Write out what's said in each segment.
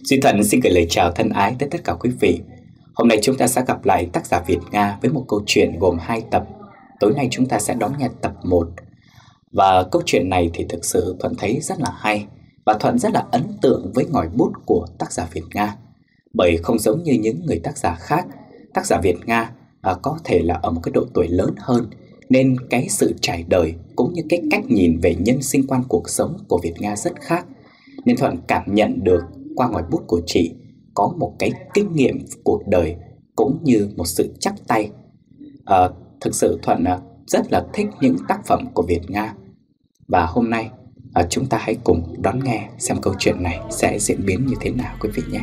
Duy Thuận xin gửi lời chào thân ái tới tất cả quý vị. Hôm nay chúng ta sẽ gặp lại tác giả Việt Nga với một câu chuyện gồm 2 tập. Tối nay chúng ta sẽ đón nghe tập 1. Và câu chuyện này thì thực sự Thuận thấy rất là hay. Và Thuận rất là ấn tượng với ngòi bút của tác giả Việt Nga. Bởi không giống như những người tác giả khác, tác giả Việt Nga có thể là ở một cái độ tuổi lớn hơn, nên cái sự trải đời cũng như cái cách nhìn về nhân sinh quan cuộc sống của Việt Nga rất khác. Nên Thuận cảm nhận được qua ngòi bút của chị có một cái kinh nghiệm cuộc đời cũng như một sự chắc tay. Thực sự Thuận rất là thích những tác phẩm của Việt Nga. Và hôm nay chúng ta hãy cùng đón nghe xem câu chuyện này sẽ diễn biến như thế nào quý vị nhé.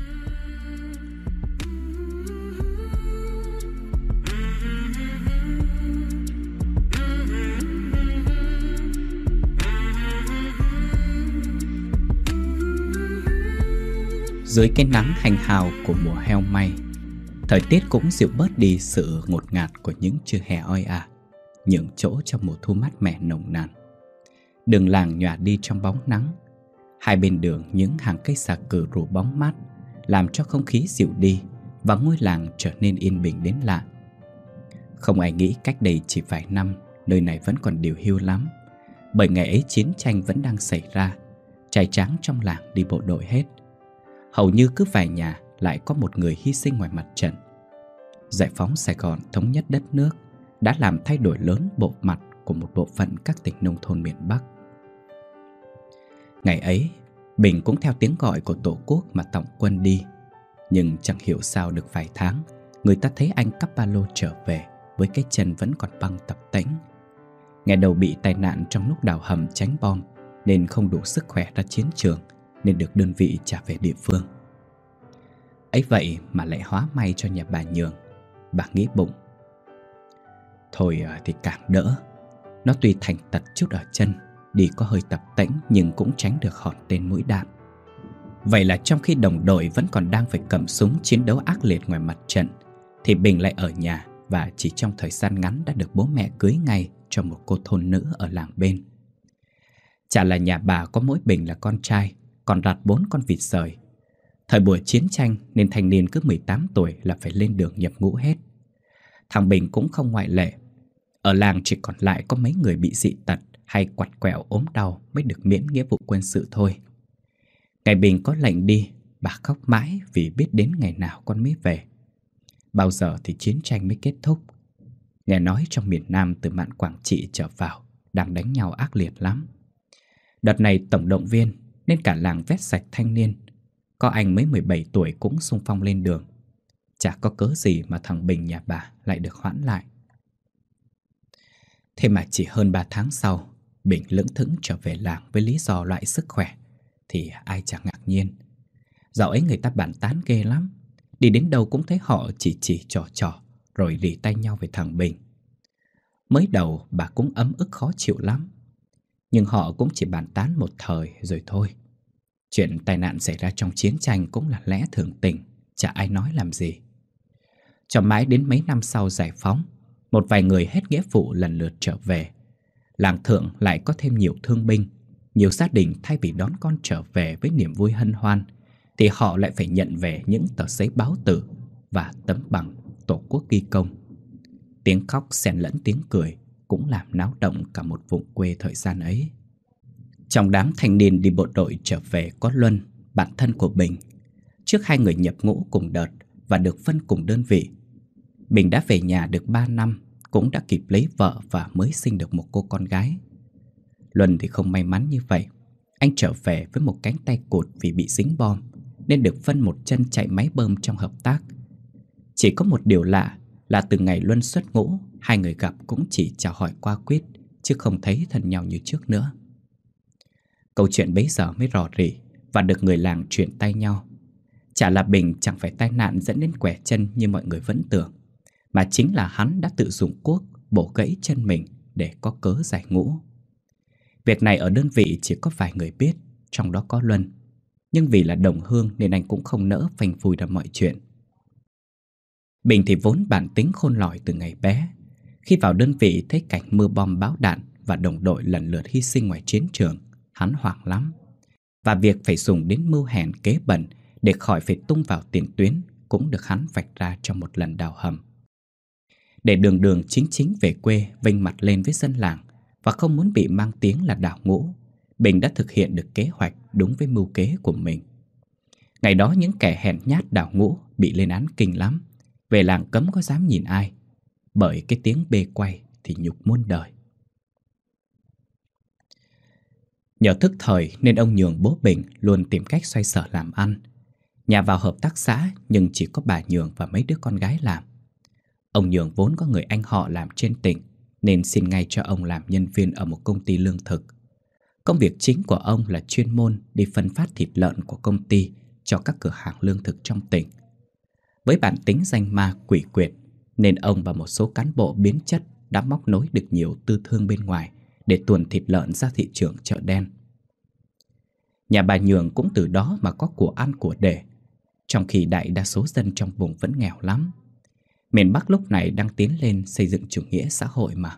Dưới cái nắng hanh hào của mùa heo may, thời tiết cũng dịu bớt đi sự ngột ngạt của những trưa hè oi ả, nhường chỗ cho mùa thu mát mẻ nồng nàn. Đường làng nhòa đi trong bóng nắng, hai bên đường những hàng cây xà cừ rủ bóng mát làm cho không khí dịu đi và ngôi làng trở nên yên bình đến lạ. Không ai nghĩ cách đây chỉ vài năm nơi này vẫn còn điều hiu lắm, bởi ngày ấy chiến tranh vẫn đang xảy ra, trai tráng trong làng đi bộ đội hết. Hầu như cứ vài nhà lại có một người hy sinh ngoài mặt trận. Giải phóng Sài Gòn thống nhất đất nước đã làm thay đổi lớn bộ mặt của một bộ phận các tỉnh nông thôn miền Bắc. Ngày ấy, Bình cũng theo tiếng gọi của Tổ quốc mà tòng quân đi. Nhưng chẳng hiểu sao được vài tháng, người ta thấy anh cắp ba lô trở về với cái chân vẫn còn băng tập tễnh. Ngày đầu bị tai nạn trong lúc đào hầm tránh bom nên không đủ sức khỏe ra chiến trường, nên được đơn vị trả về địa phương. Ấy vậy mà lại hóa may cho nhà bà Nhường. Bà nghĩ bụng, thôi thì càng đỡ. Nó tuy thành tật chút ở chân, đi có hơi tập tễnh, nhưng cũng tránh được hòn tên mũi đạn. Vậy là trong khi đồng đội vẫn còn đang phải cầm súng chiến đấu ác liệt ngoài mặt trận, thì Bình lại ở nhà và chỉ trong thời gian ngắn đã được bố mẹ cưới ngay cho một cô thôn nữ ở làng bên. Chả là nhà bà có mỗi Bình là con trai, còn đặt 4 con vịt sời. Thời buổi chiến tranh nên thanh niên cứ 18 tuổi là phải lên đường nhập ngũ hết. Thằng Bình cũng không ngoại lệ. Ở làng chỉ còn lại có mấy người bị dị tật hay quặt quẹo ốm đau mới được miễn nghĩa vụ quân sự thôi. Ngày Bình có lệnh đi, bà khóc mãi vì biết đến ngày nào con mới về. Bao giờ thì chiến tranh mới kết thúc. Nghe nói trong miền Nam từ mạn Quảng Trị trở vào đang đánh nhau ác liệt lắm. Đợt này tổng động viên nên cả làng vét sạch thanh niên. Có anh mới 17 tuổi cũng xung phong lên đường. Chả có cớ gì mà thằng Bình nhà bà lại được hoãn lại. Thế mà chỉ hơn 3 tháng sau, Bình lững thững trở về làng với lý do loại sức khỏe, thì ai chẳng ngạc nhiên. Dạo ấy người ta bàn tán ghê lắm. Đi đến đâu cũng thấy họ chỉ trò rồi lì tay nhau về thằng Bình. Mới đầu bà cũng ấm ức khó chịu lắm, nhưng họ cũng chỉ bàn tán một thời rồi thôi. Chuyện tai nạn xảy ra trong chiến tranh cũng là lẽ thường tình, chả ai nói làm gì. Cho mãi đến mấy năm sau giải phóng, một vài người hết nghĩa vụ lần lượt trở về. Làng Thượng lại có thêm nhiều thương binh. Nhiều gia đình thay vì đón con trở về với niềm vui hân hoan, thì họ lại phải nhận về những tờ giấy báo tử và tấm bằng Tổ quốc ghi công. Tiếng khóc xen lẫn tiếng cười cũng làm náo động cả một vùng quê thời gian ấy. Trong đám thanh niên đi bộ đội trở về có Luân, bạn thân của Bình. Trước hai người nhập ngũ cùng đợt và được phân cùng đơn vị. Bình đã về nhà được 3 năm, cũng đã kịp lấy vợ và mới sinh được một cô con gái. Luân thì không may mắn như vậy. Anh trở về với một cánh tay cụt vì bị dính bom, nên được phân một chân chạy máy bơm trong hợp tác. Chỉ có một điều lạ là từ ngày Luân xuất ngũ, hai người gặp cũng chỉ chào hỏi qua quýt, chứ không thấy thân nhau như trước nữa. Câu chuyện bấy giờ mới rò rỉ và được người làng truyền tay nhau. Chả là Bình chẳng phải tai nạn dẫn đến quẻ chân như mọi người vẫn tưởng, mà chính là hắn đã tự dùng cuốc bổ gãy chân mình để có cớ giải ngũ. Việc này ở đơn vị chỉ có vài người biết, trong đó có Luân. Nhưng vì là đồng hương nên anh cũng không nỡ phanh phui ra mọi chuyện. Bình thì vốn bản tính khôn lỏi từ ngày bé. Khi vào đơn vị thấy cảnh mưa bom bão đạn và đồng đội lần lượt hy sinh ngoài chiến trường, hắn hoảng lắm. Và việc phải dùng đến mưu hèn kế bẩn để khỏi phải tung vào tiền tuyến cũng được hắn vạch ra trong một lần đào hầm. Để đường đường chính chính về quê vênh mặt lên với dân làng và không muốn bị mang tiếng là đào ngũ, Bình đã thực hiện được kế hoạch đúng với mưu kế của mình. Ngày đó những kẻ hèn nhát đào ngũ bị lên án kinh lắm. Về làng cấm có dám nhìn ai, bởi cái tiếng bê quay thì nhục muôn đời. Nhờ thức thời nên ông Nhường bố Bình luôn tìm cách xoay sở làm ăn. Nhà vào hợp tác xã nhưng chỉ có bà Nhường và mấy đứa con gái làm. Ông Nhường vốn có người anh họ làm trên tỉnh nên xin ngay cho ông làm nhân viên ở một công ty lương thực. Công việc chính của ông là chuyên môn đi phân phát thịt lợn của công ty cho các cửa hàng lương thực trong tỉnh. Với bản tính danh ma quỷ quyệt nên ông và một số cán bộ biến chất đã móc nối được nhiều tư thương bên ngoài để tuồn thịt lợn ra thị trường chợ đen. Nhà bà Nhường cũng từ đó mà có của ăn của để, trong khi đại đa số dân trong vùng vẫn nghèo lắm. Miền Bắc lúc này đang tiến lên xây dựng chủ nghĩa xã hội mà.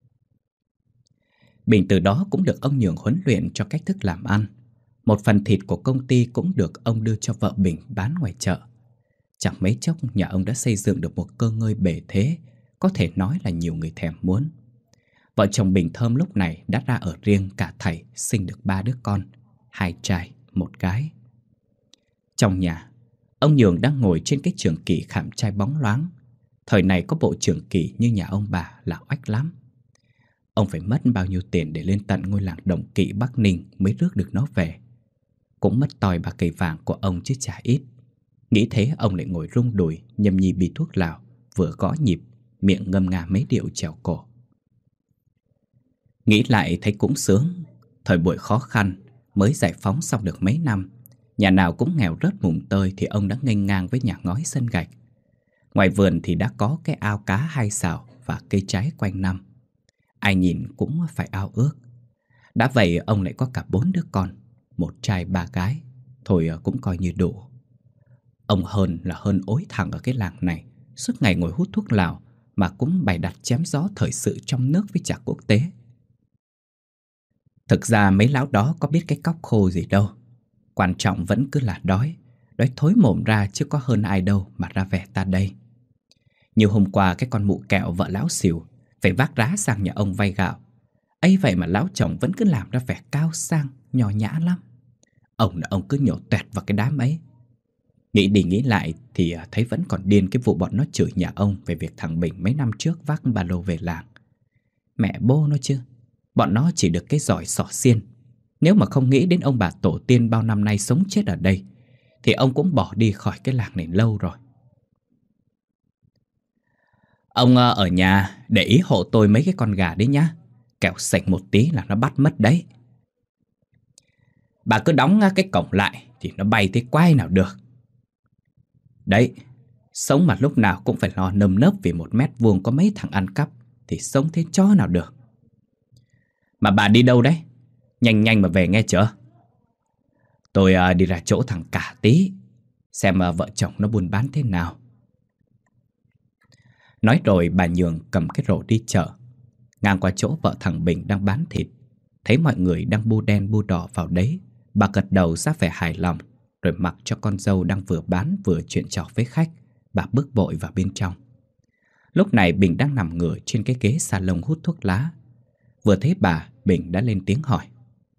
Bình từ đó cũng được ông Nhường huấn luyện cho cách thức làm ăn. Một phần thịt của công ty cũng được ông đưa cho vợ Bình bán ngoài chợ. Chẳng mấy chốc nhà ông đã xây dựng được một cơ ngơi bề thế, có thể nói là nhiều người thèm muốn. Vợ chồng Bình Thơm lúc này đã ra ở riêng cả thảy, sinh được 3 đứa con, 2 trai, 1 gái. Trong nhà, ông Nhường đang ngồi trên cái trường kỷ khảm trai bóng loáng. Thời này có bộ trường kỷ như nhà ông bà là oách lắm. Ông phải mất bao nhiêu tiền để lên tận ngôi làng Đồng Kỵ Bắc Ninh mới rước được nó về. Cũng mất tòi bạc cây vàng của ông chứ chả ít. Nghĩ thế ông lại ngồi rung đùi nhâm nhi bi thuốc lào, vừa gõ nhịp, miệng ngâm nga mấy điệu trèo cổ. Nghĩ lại thấy cũng sướng. Thời buổi khó khăn, mới giải phóng xong được mấy năm, nhà nào cũng nghèo rớt mùng tơi thì ông đã nghênh ngang với nhà ngói sân gạch. Ngoài vườn thì đã có cái ao cá 2 sào và cây trái quanh năm. Ai nhìn cũng phải ao ước. Đã vậy ông lại có cả 4 đứa con, 1 trai 3 gái, thôi cũng coi như đủ. Ông hơn là hơn ối thẳng ở cái làng này, suốt ngày ngồi hút thuốc lào mà cũng bày đặt chém gió thời sự trong nước với chả quốc tế. Thực ra mấy lão đó có biết cái cóc khô gì đâu. Quan trọng vẫn cứ là đói. Đói thối mồm ra chứ có hơn ai đâu mà ra vẻ ta đây. Như hôm qua cái con mụ kẹo vợ lão xỉu phải vác rá sang nhà ông vay gạo. Ấy vậy mà lão chồng vẫn cứ làm ra vẻ cao sang, nho nhã lắm. Ông cứ nhổ toẹt vào cái đám ấy. Nghĩ đi nghĩ lại thì thấy vẫn còn điên cái vụ bọn nó chửi nhà ông về việc thằng Bình mấy năm trước vác ba lô về làng. Mẹ bô nó chứ. Bọn nó chỉ được cái giỏi xỏ xiên. Nếu mà không nghĩ đến ông bà tổ tiên bao năm nay sống chết ở đây thì ông cũng bỏ đi khỏi cái làng này lâu rồi. Ông ở nhà để ý hộ tôi mấy cái con gà đấy nhá. Kẻo sạch một tí là nó bắt mất đấy. Bà cứ đóng cái cổng lại thì nó bay tới quái nào được. Đấy, sống mà lúc nào cũng phải lo nơm nớp vì 1 mét vuông có mấy thằng ăn cắp thì sống thế chó nào được. Mà bà đi đâu đấy? Nhanh nhanh mà về nghe chưa? Tôi đi ra chỗ thằng Cả tí, xem vợ chồng nó buôn bán thế nào. Nói rồi bà Nhường cầm cái rổ đi chợ. Ngang qua chỗ vợ thằng Bình đang bán thịt, thấy mọi người đang bu đen bu đỏ vào đấy, bà gật đầu ra vẻ hài lòng, rồi mặc cho con dâu đang vừa bán vừa chuyện trò với khách. Bà bước vội vào bên trong. Lúc này Bình đang nằm ngửa trên cái ghế salon hút thuốc lá. Vừa thấy bà, Bình đã lên tiếng hỏi: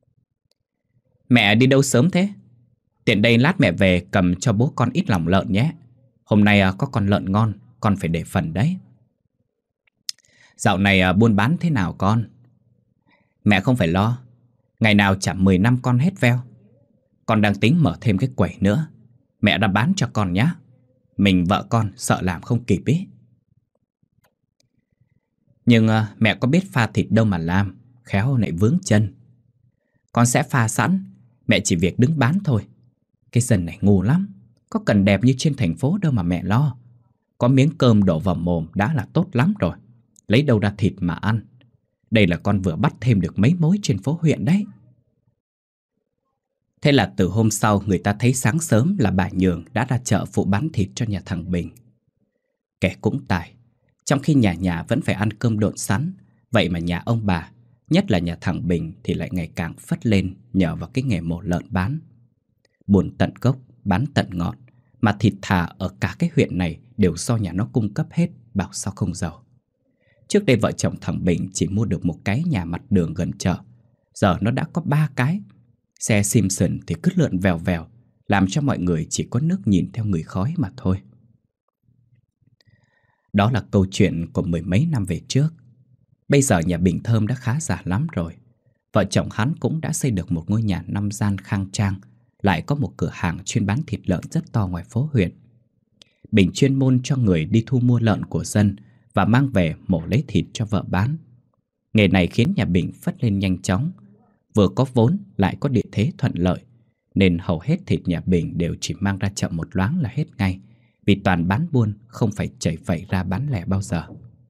Mẹ đi đâu sớm thế? Tiện đây lát mẹ về cầm cho bố con ít lòng lợn nhé. Hôm nay có con lợn ngon, con phải để phần đấy. Dạo này buôn bán thế nào con? Mẹ không phải lo, ngày nào chả 10 năm con hết veo. Con đang tính mở thêm cái quẩy nữa. Mẹ đã bán cho con nhá. Mình vợ con sợ làm không kịp ý. Nhưng mẹ có biết pha thịt đâu mà làm, khéo lại vướng chân. Con sẽ pha sẵn, mẹ chỉ việc đứng bán thôi. Cái dân này ngu lắm, có cần đẹp như trên thành phố đâu mà mẹ lo. Có miếng cơm đổ vào mồm đã là tốt lắm rồi. Lấy đâu ra thịt mà ăn. Đây là con vừa bắt thêm được mấy mối trên phố huyện đấy. Thế là từ hôm sau người ta thấy sáng sớm là bà Nhường đã ra chợ phụ bán thịt cho nhà thằng Bình. Kẻ cũng tài, trong khi nhà nhà vẫn phải ăn cơm độn sắn, vậy mà nhà ông bà, nhất là nhà thằng Bình thì lại ngày càng phất lên nhờ vào cái nghề mổ lợn bán. Buồn tận gốc bán tận ngọn, mà thịt thà ở cả cái huyện này đều do nhà nó cung cấp hết, bảo sao không giàu. Trước đây vợ chồng thằng Bình chỉ mua được một cái nhà mặt đường gần chợ, giờ nó đã có 3 cái. Xe Simpson thì cứ lượn vèo vèo, làm cho mọi người chỉ có nước nhìn theo người khói mà thôi. Đó là câu chuyện của mười mấy năm về trước. Bây giờ nhà Bình Thơm đã khá giả lắm rồi. Vợ chồng hắn cũng đã xây được một ngôi nhà 5 gian khang trang, lại có một cửa hàng chuyên bán thịt lợn rất to ngoài phố huyện. Bình chuyên môn cho người đi thu mua lợn của dân và mang về mổ lấy thịt cho vợ bán. Nghề này khiến nhà Bình phất lên nhanh chóng, vừa có vốn lại có địa thế thuận lợi, nên hầu hết thịt nhà Bình đều chỉ mang ra chợ một loáng là hết ngay, vì toàn bán buôn, không phải chảy vẩy ra bán lẻ bao giờ.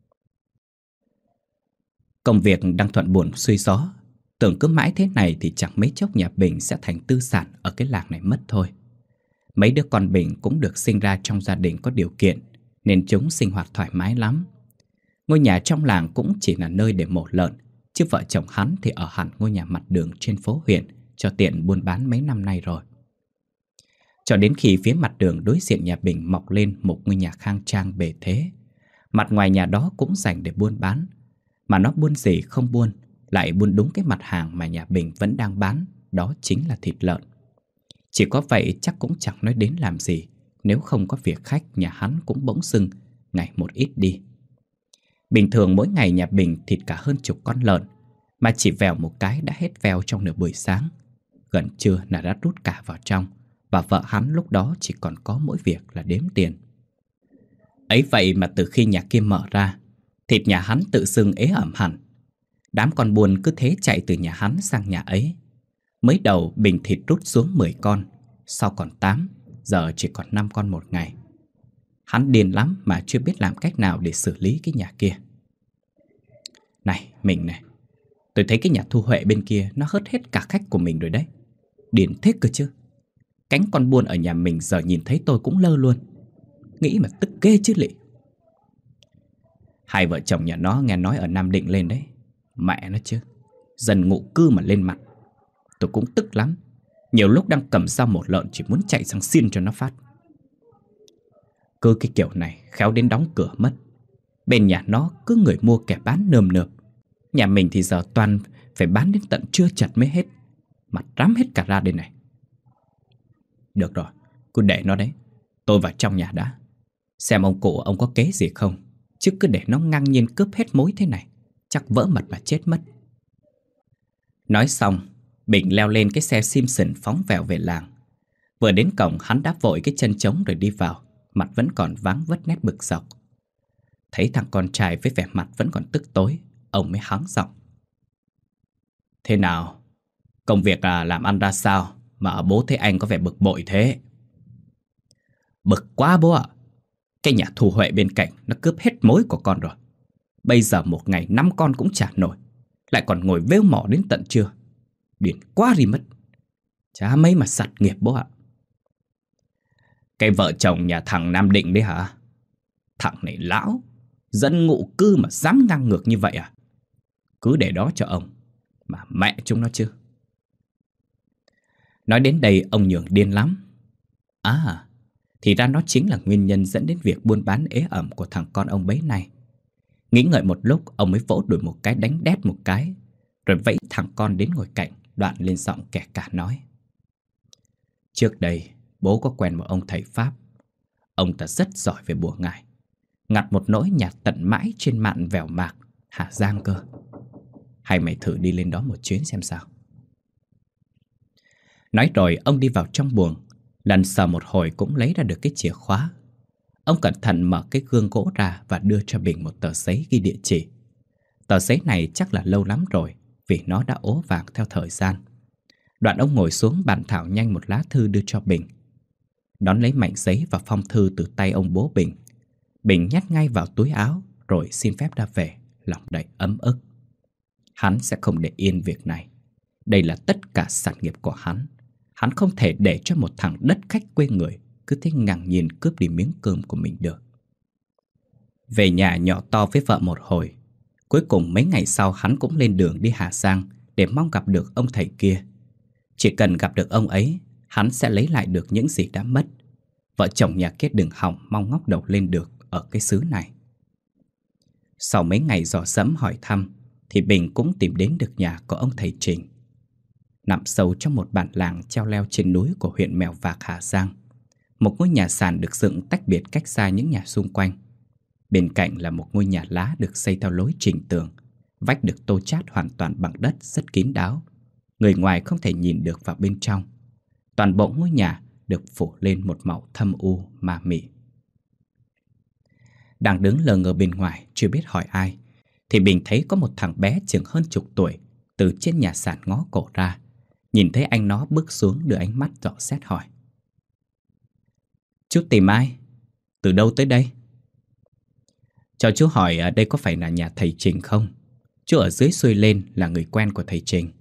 Công việc đang thuận buồm xuôi gió, tưởng cứ mãi thế này thì chẳng mấy chốc nhà Bình sẽ thành tư sản ở cái làng này mất thôi. Mấy đứa con Bình cũng được sinh ra trong gia đình có điều kiện, nên chúng sinh hoạt thoải mái lắm. Ngôi nhà trong làng cũng chỉ là nơi để mổ lợn, chứ vợ chồng hắn thì ở hẳn ngôi nhà mặt đường trên phố huyện cho tiện buôn bán mấy năm nay rồi. Cho đến khi phía mặt đường đối diện nhà Bình mọc lên một ngôi nhà khang trang bề thế. Mặt ngoài nhà đó cũng dành để buôn bán, mà nó buôn gì không buôn, lại buôn đúng cái mặt hàng mà nhà Bình vẫn đang bán, đó chính là thịt lợn. Chỉ có vậy chắc cũng chẳng nói đến làm gì, nếu không có việc khách nhà hắn cũng bỗng dưng ngày một ít đi. Bình thường mỗi ngày nhà Bình thịt cả hơn chục con lợn, mà chỉ vèo một cái đã hết veo trong nửa buổi sáng. Gần trưa là đã rút cả vào trong, và vợ hắn lúc đó chỉ còn có mỗi việc là đếm tiền. Ấy vậy mà từ khi nhà kia mở ra, thịt nhà hắn tự dưng ế ẩm hẳn. Đám con buôn cứ thế chạy từ nhà hắn sang nhà ấy. Mới đầu bình thịt rút xuống 10 con, sau còn 8, giờ chỉ còn 5 con một ngày. Hắn điên lắm mà chưa biết làm cách nào để xử lý cái nhà kia. Này, mình này, tôi thấy cái nhà Thu Huệ bên kia nó hớt hết cả khách của mình rồi đấy. Điên thế cơ chứ. Cánh con buôn ở nhà mình giờ nhìn thấy tôi cũng lơ luôn. Nghĩ mà tức ghê chứ lị. Hai vợ chồng nhà nó nghe nói ở Nam Định lên đấy. Mẹ nó chứ, dân ngụ cư mà lên mặt. Tôi cũng tức lắm. Nhiều lúc đang cầm dao một lợn chỉ muốn chạy sang xin cho nó phát. Cứ cái kiểu này khéo đến đóng cửa mất. Bên nhà nó cứ người mua kẻ bán nườm nượp. Nhà mình thì giờ toàn phải bán đến tận trưa chật mới hết. Mặt rám hết cả ra đây này. Được rồi, cứ để nó đấy. Tôi vào trong nhà đã. Xem ông cụ ông có kế gì không. Chứ cứ để nó ngang nhiên cướp hết mối thế này, chắc vỡ mật mà chết mất. Nói xong, Bình leo lên cái xe Simpson phóng vèo về làng. Vừa đến cổng hắn đã vội cái chân trống rồi đi vào, mặt vẫn còn váng vất nét bực dọc. Thấy thằng con trai với vẻ mặt vẫn còn tức tối, ông mới hắng giọng. Thế nào? Công việc làm ăn ra sao mà bố thấy anh có vẻ bực bội thế? Bực quá bố ạ. Cái nhà Thu Huệ bên cạnh nó cướp hết mối của con rồi. Bây giờ một ngày 5 con cũng chả nổi, lại còn ngồi vêu mỏ đến tận trưa. Điên quá đi mất. Chả mấy mà sặt nghiệp bố ạ. Cái vợ chồng nhà thằng Nam Định đấy hả? Thằng này lão, dân ngụ cư mà dám ngang ngược như vậy à? Cứ để đó cho ông, mà mẹ chúng nó chứ. Nói đến đây ông Nhường điên lắm. À, thì ra nó chính là nguyên nhân dẫn đến việc buôn bán ế ẩm của thằng con ông bấy này. Nghĩ ngợi một lúc, ông mới vỗ đùi một cái đánh đét một cái, rồi vẫy thằng con đến ngồi cạnh, đoạn lên giọng kẻ cả nói. Trước đây, bố có quen một ông thầy Pháp. Ông ta rất giỏi về bùa ngải, ngặt một nỗi nhạt tận mãi trên mạn Vèo Mạc, Hà Giang cơ. Hay mày thử đi lên đó một chuyến xem sao. Nói rồi ông đi vào trong buồng, lần sờ một hồi cũng lấy ra được cái chìa khóa. Ông cẩn thận mở cái gương gỗ ra và đưa cho Bình một tờ giấy ghi địa chỉ. Tờ giấy này chắc là lâu lắm rồi, vì nó đã ố vàng theo thời gian. Đoạn ông ngồi xuống bàn thảo nhanh một lá thư đưa cho Bình. Đón lấy mảnh giấy và phong thư từ tay ông bố Bình, Bình nhét ngay vào túi áo rồi xin phép ra về, lòng đầy ấm ức. Hắn sẽ không để yên việc này. Đây là tất cả sản nghiệp của hắn. Hắn không thể để cho một thằng đất khách quê người cứ thế ngang nhiên cướp đi miếng cơm của mình được. Về nhà nhỏ to với vợ một hồi, cuối cùng mấy ngày sau hắn cũng lên đường đi Hà Giang để mong gặp được ông thầy kia. Chỉ cần gặp được ông ấy, hắn sẽ lấy lại được những gì đã mất. Vợ chồng nhà kia đừng hòng mong ngóc đầu lên được ở cái xứ này. Sau mấy ngày dò dẫm hỏi thăm thì Bình cũng tìm đến được nhà của ông thầy Trình. Nằm sâu trong một bản làng treo leo trên núi của huyện Mèo Vạc, Hà Giang, một ngôi nhà sàn được dựng tách biệt cách xa những nhà xung quanh. Bên cạnh là một ngôi nhà lá được xây theo lối trình tường, vách được tô chát hoàn toàn bằng đất rất kín đáo. Người ngoài không thể nhìn được vào bên trong. Toàn bộ ngôi nhà được phủ lên một màu thâm u ma mị. Đang đứng lờ ngờ bên ngoài chưa biết hỏi ai thì Bình thấy có một thằng bé chừng hơn chục tuổi từ trên nhà sàn ngó cổ ra. Nhìn thấy anh nó bước xuống, đưa ánh mắt dò xét hỏi: "Chú tìm ai? Từ đâu tới đây?" "Cho chú hỏi đây có phải là nhà thầy Trình không? Chú ở dưới xuôi lên là người quen của thầy Trình."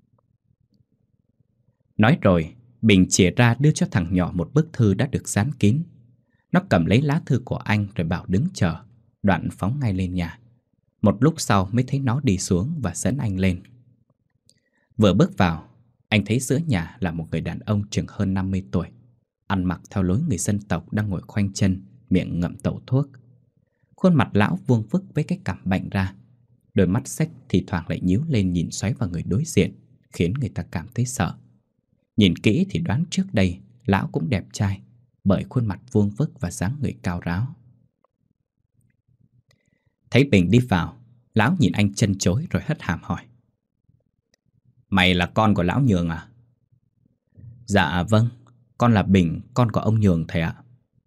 Nói rồi Bình chìa ra đưa cho thằng nhỏ một bức thư đã được dán kín. Nó cầm lấy lá thư của anh rồi bảo đứng chờ, đoạn phóng ngay lên nhà. Một lúc sau mới thấy nó đi xuống và dẫn anh lên. Vừa bước vào, anh thấy giữa nhà là một người đàn ông chừng hơn 50 tuổi, ăn mặc theo lối người dân tộc, đang ngồi khoanh chân, miệng ngậm tẩu thuốc. Khuôn mặt lão vuông vức với cái cằm bệnh ra, đôi mắt xếch thì thoảng lại nhíu lên nhìn xoáy vào người đối diện, khiến người ta cảm thấy sợ. Nhìn kỹ thì đoán trước đây lão cũng đẹp trai, bởi khuôn mặt vuông vức và dáng người cao ráo. Thấy Bình đi vào, lão nhìn anh chân chối rồi hất hàm hỏi: "Mày là con của lão Nhường à?" "Dạ vâng, con là Bình, con của ông Nhường thầy ạ."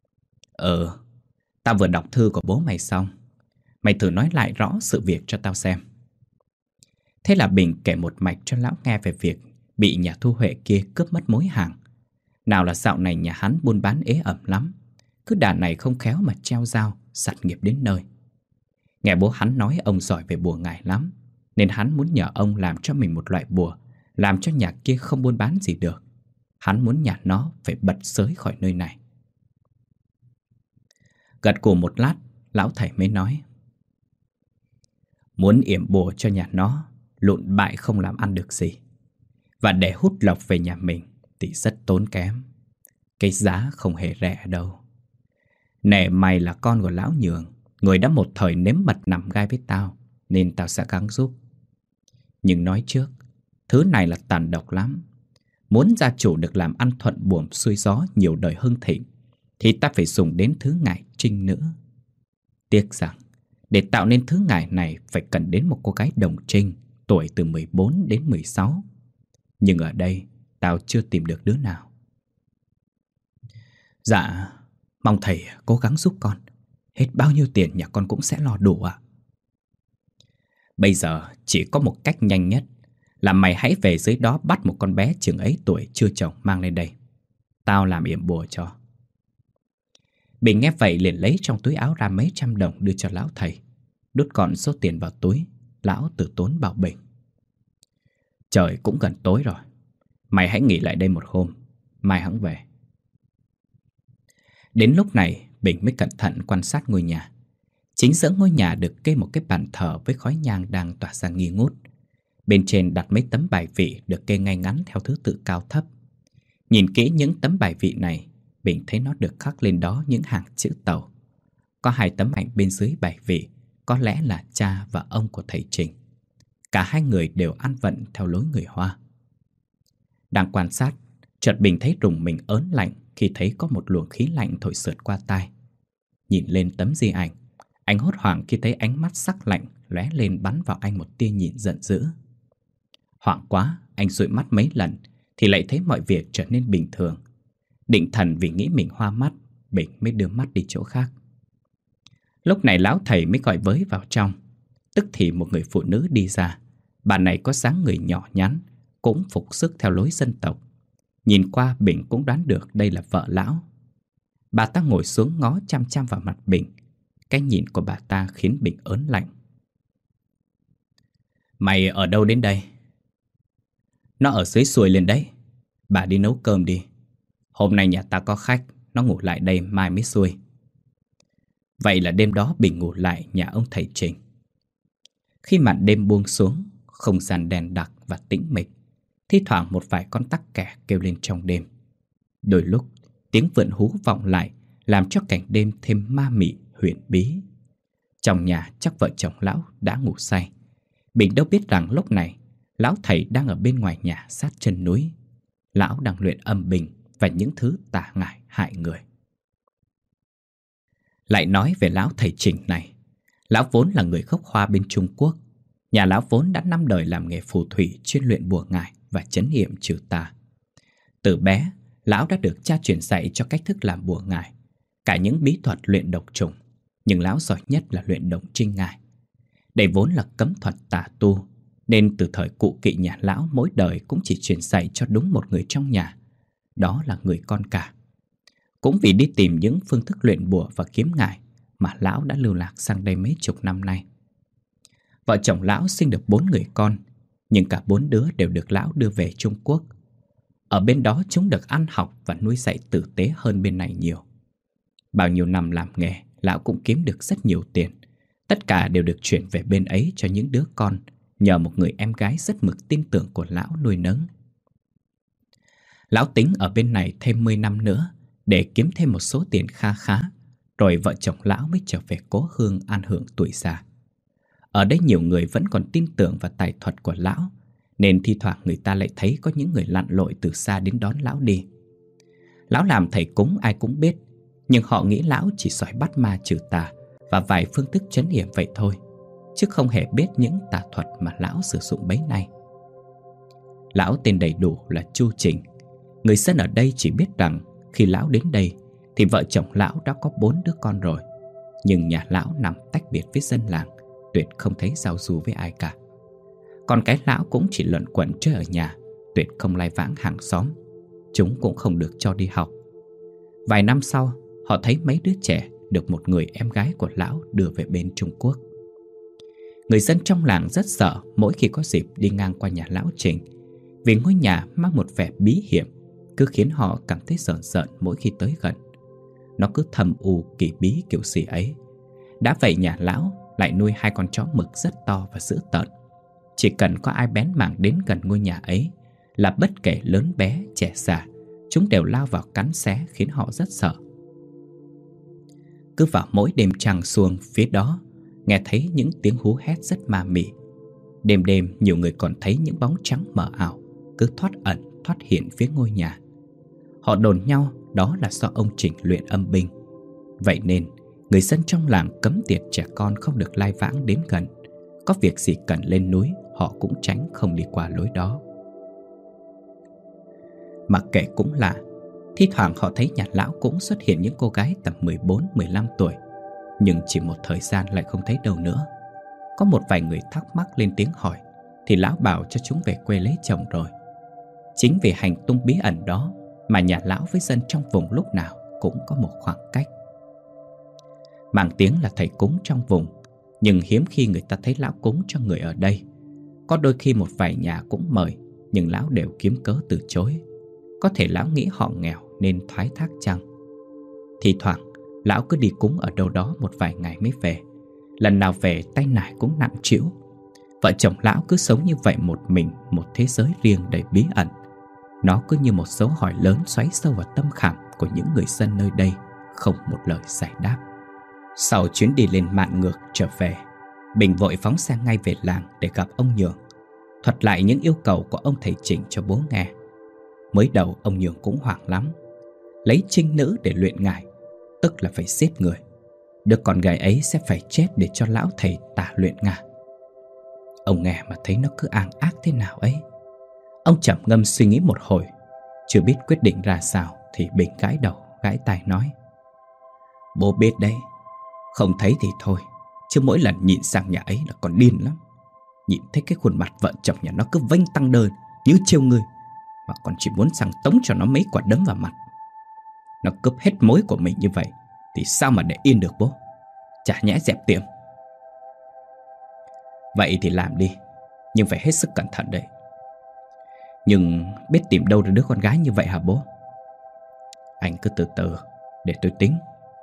Tao vừa đọc thư của bố mày xong. Mày thử nói lại rõ sự việc cho tao xem." Thế là Bình kể một mạch cho lão nghe về việc bị nhà thu Huệ kia cướp mất mối hàng. Nào là dạo này nhà hắn buôn bán ế ẩm lắm, cứ đà này không khéo mà treo dao sạt nghiệp đến nơi. Nghe bố hắn nói ông giỏi về bùa ngải lắm, nên hắn muốn nhờ ông làm cho mình một loại bùa làm cho nhà kia không buôn bán gì được. Hắn muốn nhà nó phải bật xới khỏi nơi này. Gật gù một lát, lão thầy mới nói: "Muốn yểm bùa cho nhà nó lụn bại không làm ăn được gì, và để hút lộc về nhà mình thì rất tốn kém. Cái giá không hề rẻ đâu. Nể mày là con của lão Nhường, người đã một thời nếm mật nằm gai với tao, nên tao sẽ gắng giúp. Nhưng nói trước, thứ này là tàn độc lắm. Muốn gia chủ được làm ăn thuận buồm xuôi gió nhiều đời hưng thịnh thì ta phải dùng đến thứ ngải trinh nữ. Tiếc rằng để tạo nên thứ ngải này phải cần đến một cô gái đồng trinh, tuổi từ 14 đến 16. Nhưng ở đây tao chưa tìm được đứa nào." "Dạ, mong thầy cố gắng giúp con. Hết bao nhiêu tiền nhà con cũng sẽ lo đủ ạ." "Bây giờ chỉ có một cách nhanh nhất là mày hãy về dưới đó bắt một con bé chừng ấy tuổi chưa chồng mang lên đây. Tao làm yểm bùa cho." Bình nghe vậy liền lấy trong túi áo ra mấy trăm đồng đưa cho lão thầy. Đút gọn số tiền vào túi, lão từ tốn bảo Bình: "Trời cũng gần tối rồi, mày hãy nghỉ lại đây một hôm, mai hẵng về." Đến lúc này Bình mới cẩn thận quan sát ngôi nhà. Chính giữa ngôi nhà được kê một cái bàn thờ với khói nhang đang tỏa ra nghi ngút. Bên trên đặt mấy tấm bài vị được kê ngay ngắn theo thứ tự cao thấp. Nhìn kỹ những tấm bài vị này, Bình thấy nó được khắc lên đó những hàng chữ Tàu. Có 2 tấm ảnh bên dưới bài vị, có lẽ là cha và ông của thầy Trình. Cả hai người đều ăn vận theo lối người Hoa. Đang quan sát, chợt Bình thấy rùng mình ớn lạnh khi thấy có một luồng khí lạnh thổi sượt qua tai. Nhìn lên tấm di ảnh, anh hốt hoảng khi thấy ánh mắt sắc lạnh lóe lên bắn vào anh một tia nhìn giận dữ. Hoảng quá, anh dụi mắt mấy lần thì lại thấy mọi việc trở nên bình thường. Định thần vì nghĩ mình hoa mắt, Bình mới đưa mắt đi chỗ khác. Lúc này lão thầy mới gọi với vào trong. Tức thì một người phụ nữ đi ra. Bà này có dáng người nhỏ nhắn, cũng phục sức theo lối dân tộc. Nhìn qua Bình cũng đoán được đây là vợ lão. Bà ta ngồi xuống ngó chăm chăm vào mặt Bình. Cái nhìn của bà ta khiến Bình ớn lạnh. "Mày ở đâu đến đây?" "Nó ở dưới xuôi lên đấy. Bà đi nấu cơm đi. Hôm nay nhà ta có khách, nó ngủ lại đây mai mới xuôi." Vậy là đêm đó Bình ngủ lại nhà ông thầy Trình. Khi màn đêm buông xuống, không gian đen đặc và tĩnh mịch. Thi thoảng một vài con tắc kè kêu lên trong đêm. Đôi lúc tiếng vượn hú vọng lại, làm cho cảnh đêm thêm ma mị huyền bí. Trong nhà chắc vợ chồng lão đã ngủ say. Bình đâu biết rằng lúc này lão thầy đang ở bên ngoài nhà sát chân núi. Lão đang luyện âm binh và những thứ tà ngại hại người. Lại nói về lão thầy Trình này. Lão vốn là người gốc Hoa bên Trung Quốc. Nhà lão vốn đã 5 đời làm nghề phù thủy, chuyên luyện bùa ngải và trấn yểm trừ tà. Từ bé, lão đã được cha truyền dạy cho cách thức làm bùa ngải, cả những bí thuật luyện độc trùng, nhưng lão giỏi nhất là luyện động trinh ngải. Đây vốn là cấm thuật tà tu, nên từ thời cụ kỵ nhà lão mỗi đời cũng chỉ truyền dạy cho đúng một người trong nhà, đó là người con cả. Cũng vì đi tìm những phương thức luyện bùa và kiếm ngải mà lão đã lưu lạc sang đây mấy chục năm nay. Vợ chồng lão sinh được 4 người con, nhưng cả 4 đứa đều được lão đưa về Trung Quốc. Ở bên đó chúng được ăn học và nuôi dạy tử tế hơn bên này nhiều. Bao nhiêu năm làm nghề, lão cũng kiếm được rất nhiều tiền. Tất cả đều được chuyển về bên ấy cho những đứa con, nhờ một người em gái rất mực tin tưởng của lão nuôi nấng. Lão tính ở bên này thêm 10 năm nữa để kiếm thêm một số tiền kha khá, rồi vợ chồng lão mới trở về cố hương an hưởng tuổi già. Ở đây nhiều người vẫn còn tin tưởng vào tài thuật của lão, nên thi thoảng người ta lại thấy có những người lặn lội từ xa đến đón lão đi. Lão làm thầy cúng ai cũng biết, nhưng họ nghĩ lão chỉ giỏi bắt ma trừ tà và vài phương thức trấn yểm vậy thôi, chứ không hề biết những tà thuật mà lão sử dụng bấy nay. Lão tên đầy đủ là Chu Trình. Người dân ở đây chỉ biết rằng khi lão đến đây thì vợ chồng lão đã có 4 đứa con rồi, nhưng nhà lão nằm tách biệt với dân làng, tuyệt không thấy giao du với ai cả. Con cái lão cũng chỉ luẩn quẩn chơi ở nhà, tuyệt không lai vãng hàng xóm. Chúng cũng không được cho đi học. Vài năm sau, họ thấy mấy đứa trẻ được một người em gái của lão đưa về bên Trung Quốc. Người dân trong làng rất sợ mỗi khi có dịp đi ngang qua nhà lão Trình, vì ngôi nhà mang một vẻ bí hiểm, cứ khiến họ cảm thấy rợn rợn mỗi khi tới gần. Nó cứ thầm u kỳ bí kiểu gì ấy. Đã vậy nhà lão lại nuôi 2 con chó mực rất to và dữ tợn. Chỉ cần có ai bén mảng đến gần ngôi nhà ấy là bất kể lớn bé, trẻ già, chúng đều lao vào cắn xé, khiến họ rất sợ. Cứ vào mỗi đêm trăng xuông phía đó, nghe thấy những tiếng hú hét rất ma mị. Đêm đêm nhiều người còn thấy những bóng trắng mờ ảo cứ thoát ẩn thoát hiện phía ngôi nhà. Họ đồn nhau đó là do ông Trình luyện âm binh. Vậy nên người dân trong làng cấm tiệt trẻ con không được lai vãng đến gần. Có việc gì cần lên núi, họ cũng tránh không đi qua lối đó. Mặc kệ cũng lạ, thi thoảng họ thấy nhà lão cũng xuất hiện những cô gái tầm 14-15 tuổi, nhưng chỉ một thời gian lại không thấy đâu nữa. Có một vài người thắc mắc lên tiếng hỏi, thì lão bảo cho chúng về quê lấy chồng rồi. Chính vì hành tung bí ẩn đó mà nhà lão với dân trong vùng lúc nào cũng có một khoảng cách. Mang tiếng là thầy cúng trong vùng, nhưng hiếm khi người ta thấy lão cúng cho người ở đây. Có đôi khi một vài nhà cũng mời, nhưng lão đều kiếm cớ từ chối. Có thể lão nghĩ họ nghèo nên thoái thác chăng. Thì thoảng lão cứ đi cúng ở đâu đó một vài ngày mới về. Lần nào về tay nải cũng nặng trĩu. Vợ chồng lão cứ sống như vậy một mình, một thế giới riêng đầy bí ẩn. Nó cứ như một dấu hỏi lớn xoáy sâu vào tâm khảm của những người dân nơi đây, không một lời giải đáp. Sau chuyến đi lên Mạn Ngược trở về, Bình vội phóng xe ngay về làng để gặp ông Nhường, thuật lại những yêu cầu của ông thầy Trình cho bố nghe. Mới đầu ông Nhường cũng hoảng lắm. Lấy trinh nữ để luyện ngải, tức là phải giết người. Đứa con gái ấy sẽ phải chết để cho lão thầy tả luyện ngải. Ông nghe mà thấy nó cứ ang ác thế nào ấy. Ông trầm ngâm suy nghĩ một hồi, chưa biết quyết định ra sao thì Bình gãi đầu gãi tai nói: Bố biết đấy, không thấy thì thôi, chứ mỗi lần nhìn sang nhà ấy là còn điên lắm. Nhìn thấy cái khuôn mặt vợ chồng nhà nó cứ vênh tăng đơ như trêu người, mà còn chỉ muốn sang tống cho nó mấy quả đấm vào mặt. Nó cướp hết mối của mình như vậy thì sao mà để yên được bố? Chả nhẽ dẹp tiệm. Vậy thì làm đi, nhưng phải hết sức cẩn thận đấy. Nhưng biết tìm đâu được đứa con gái như vậy hả bố? Anh cứ từ từ để tôi tính.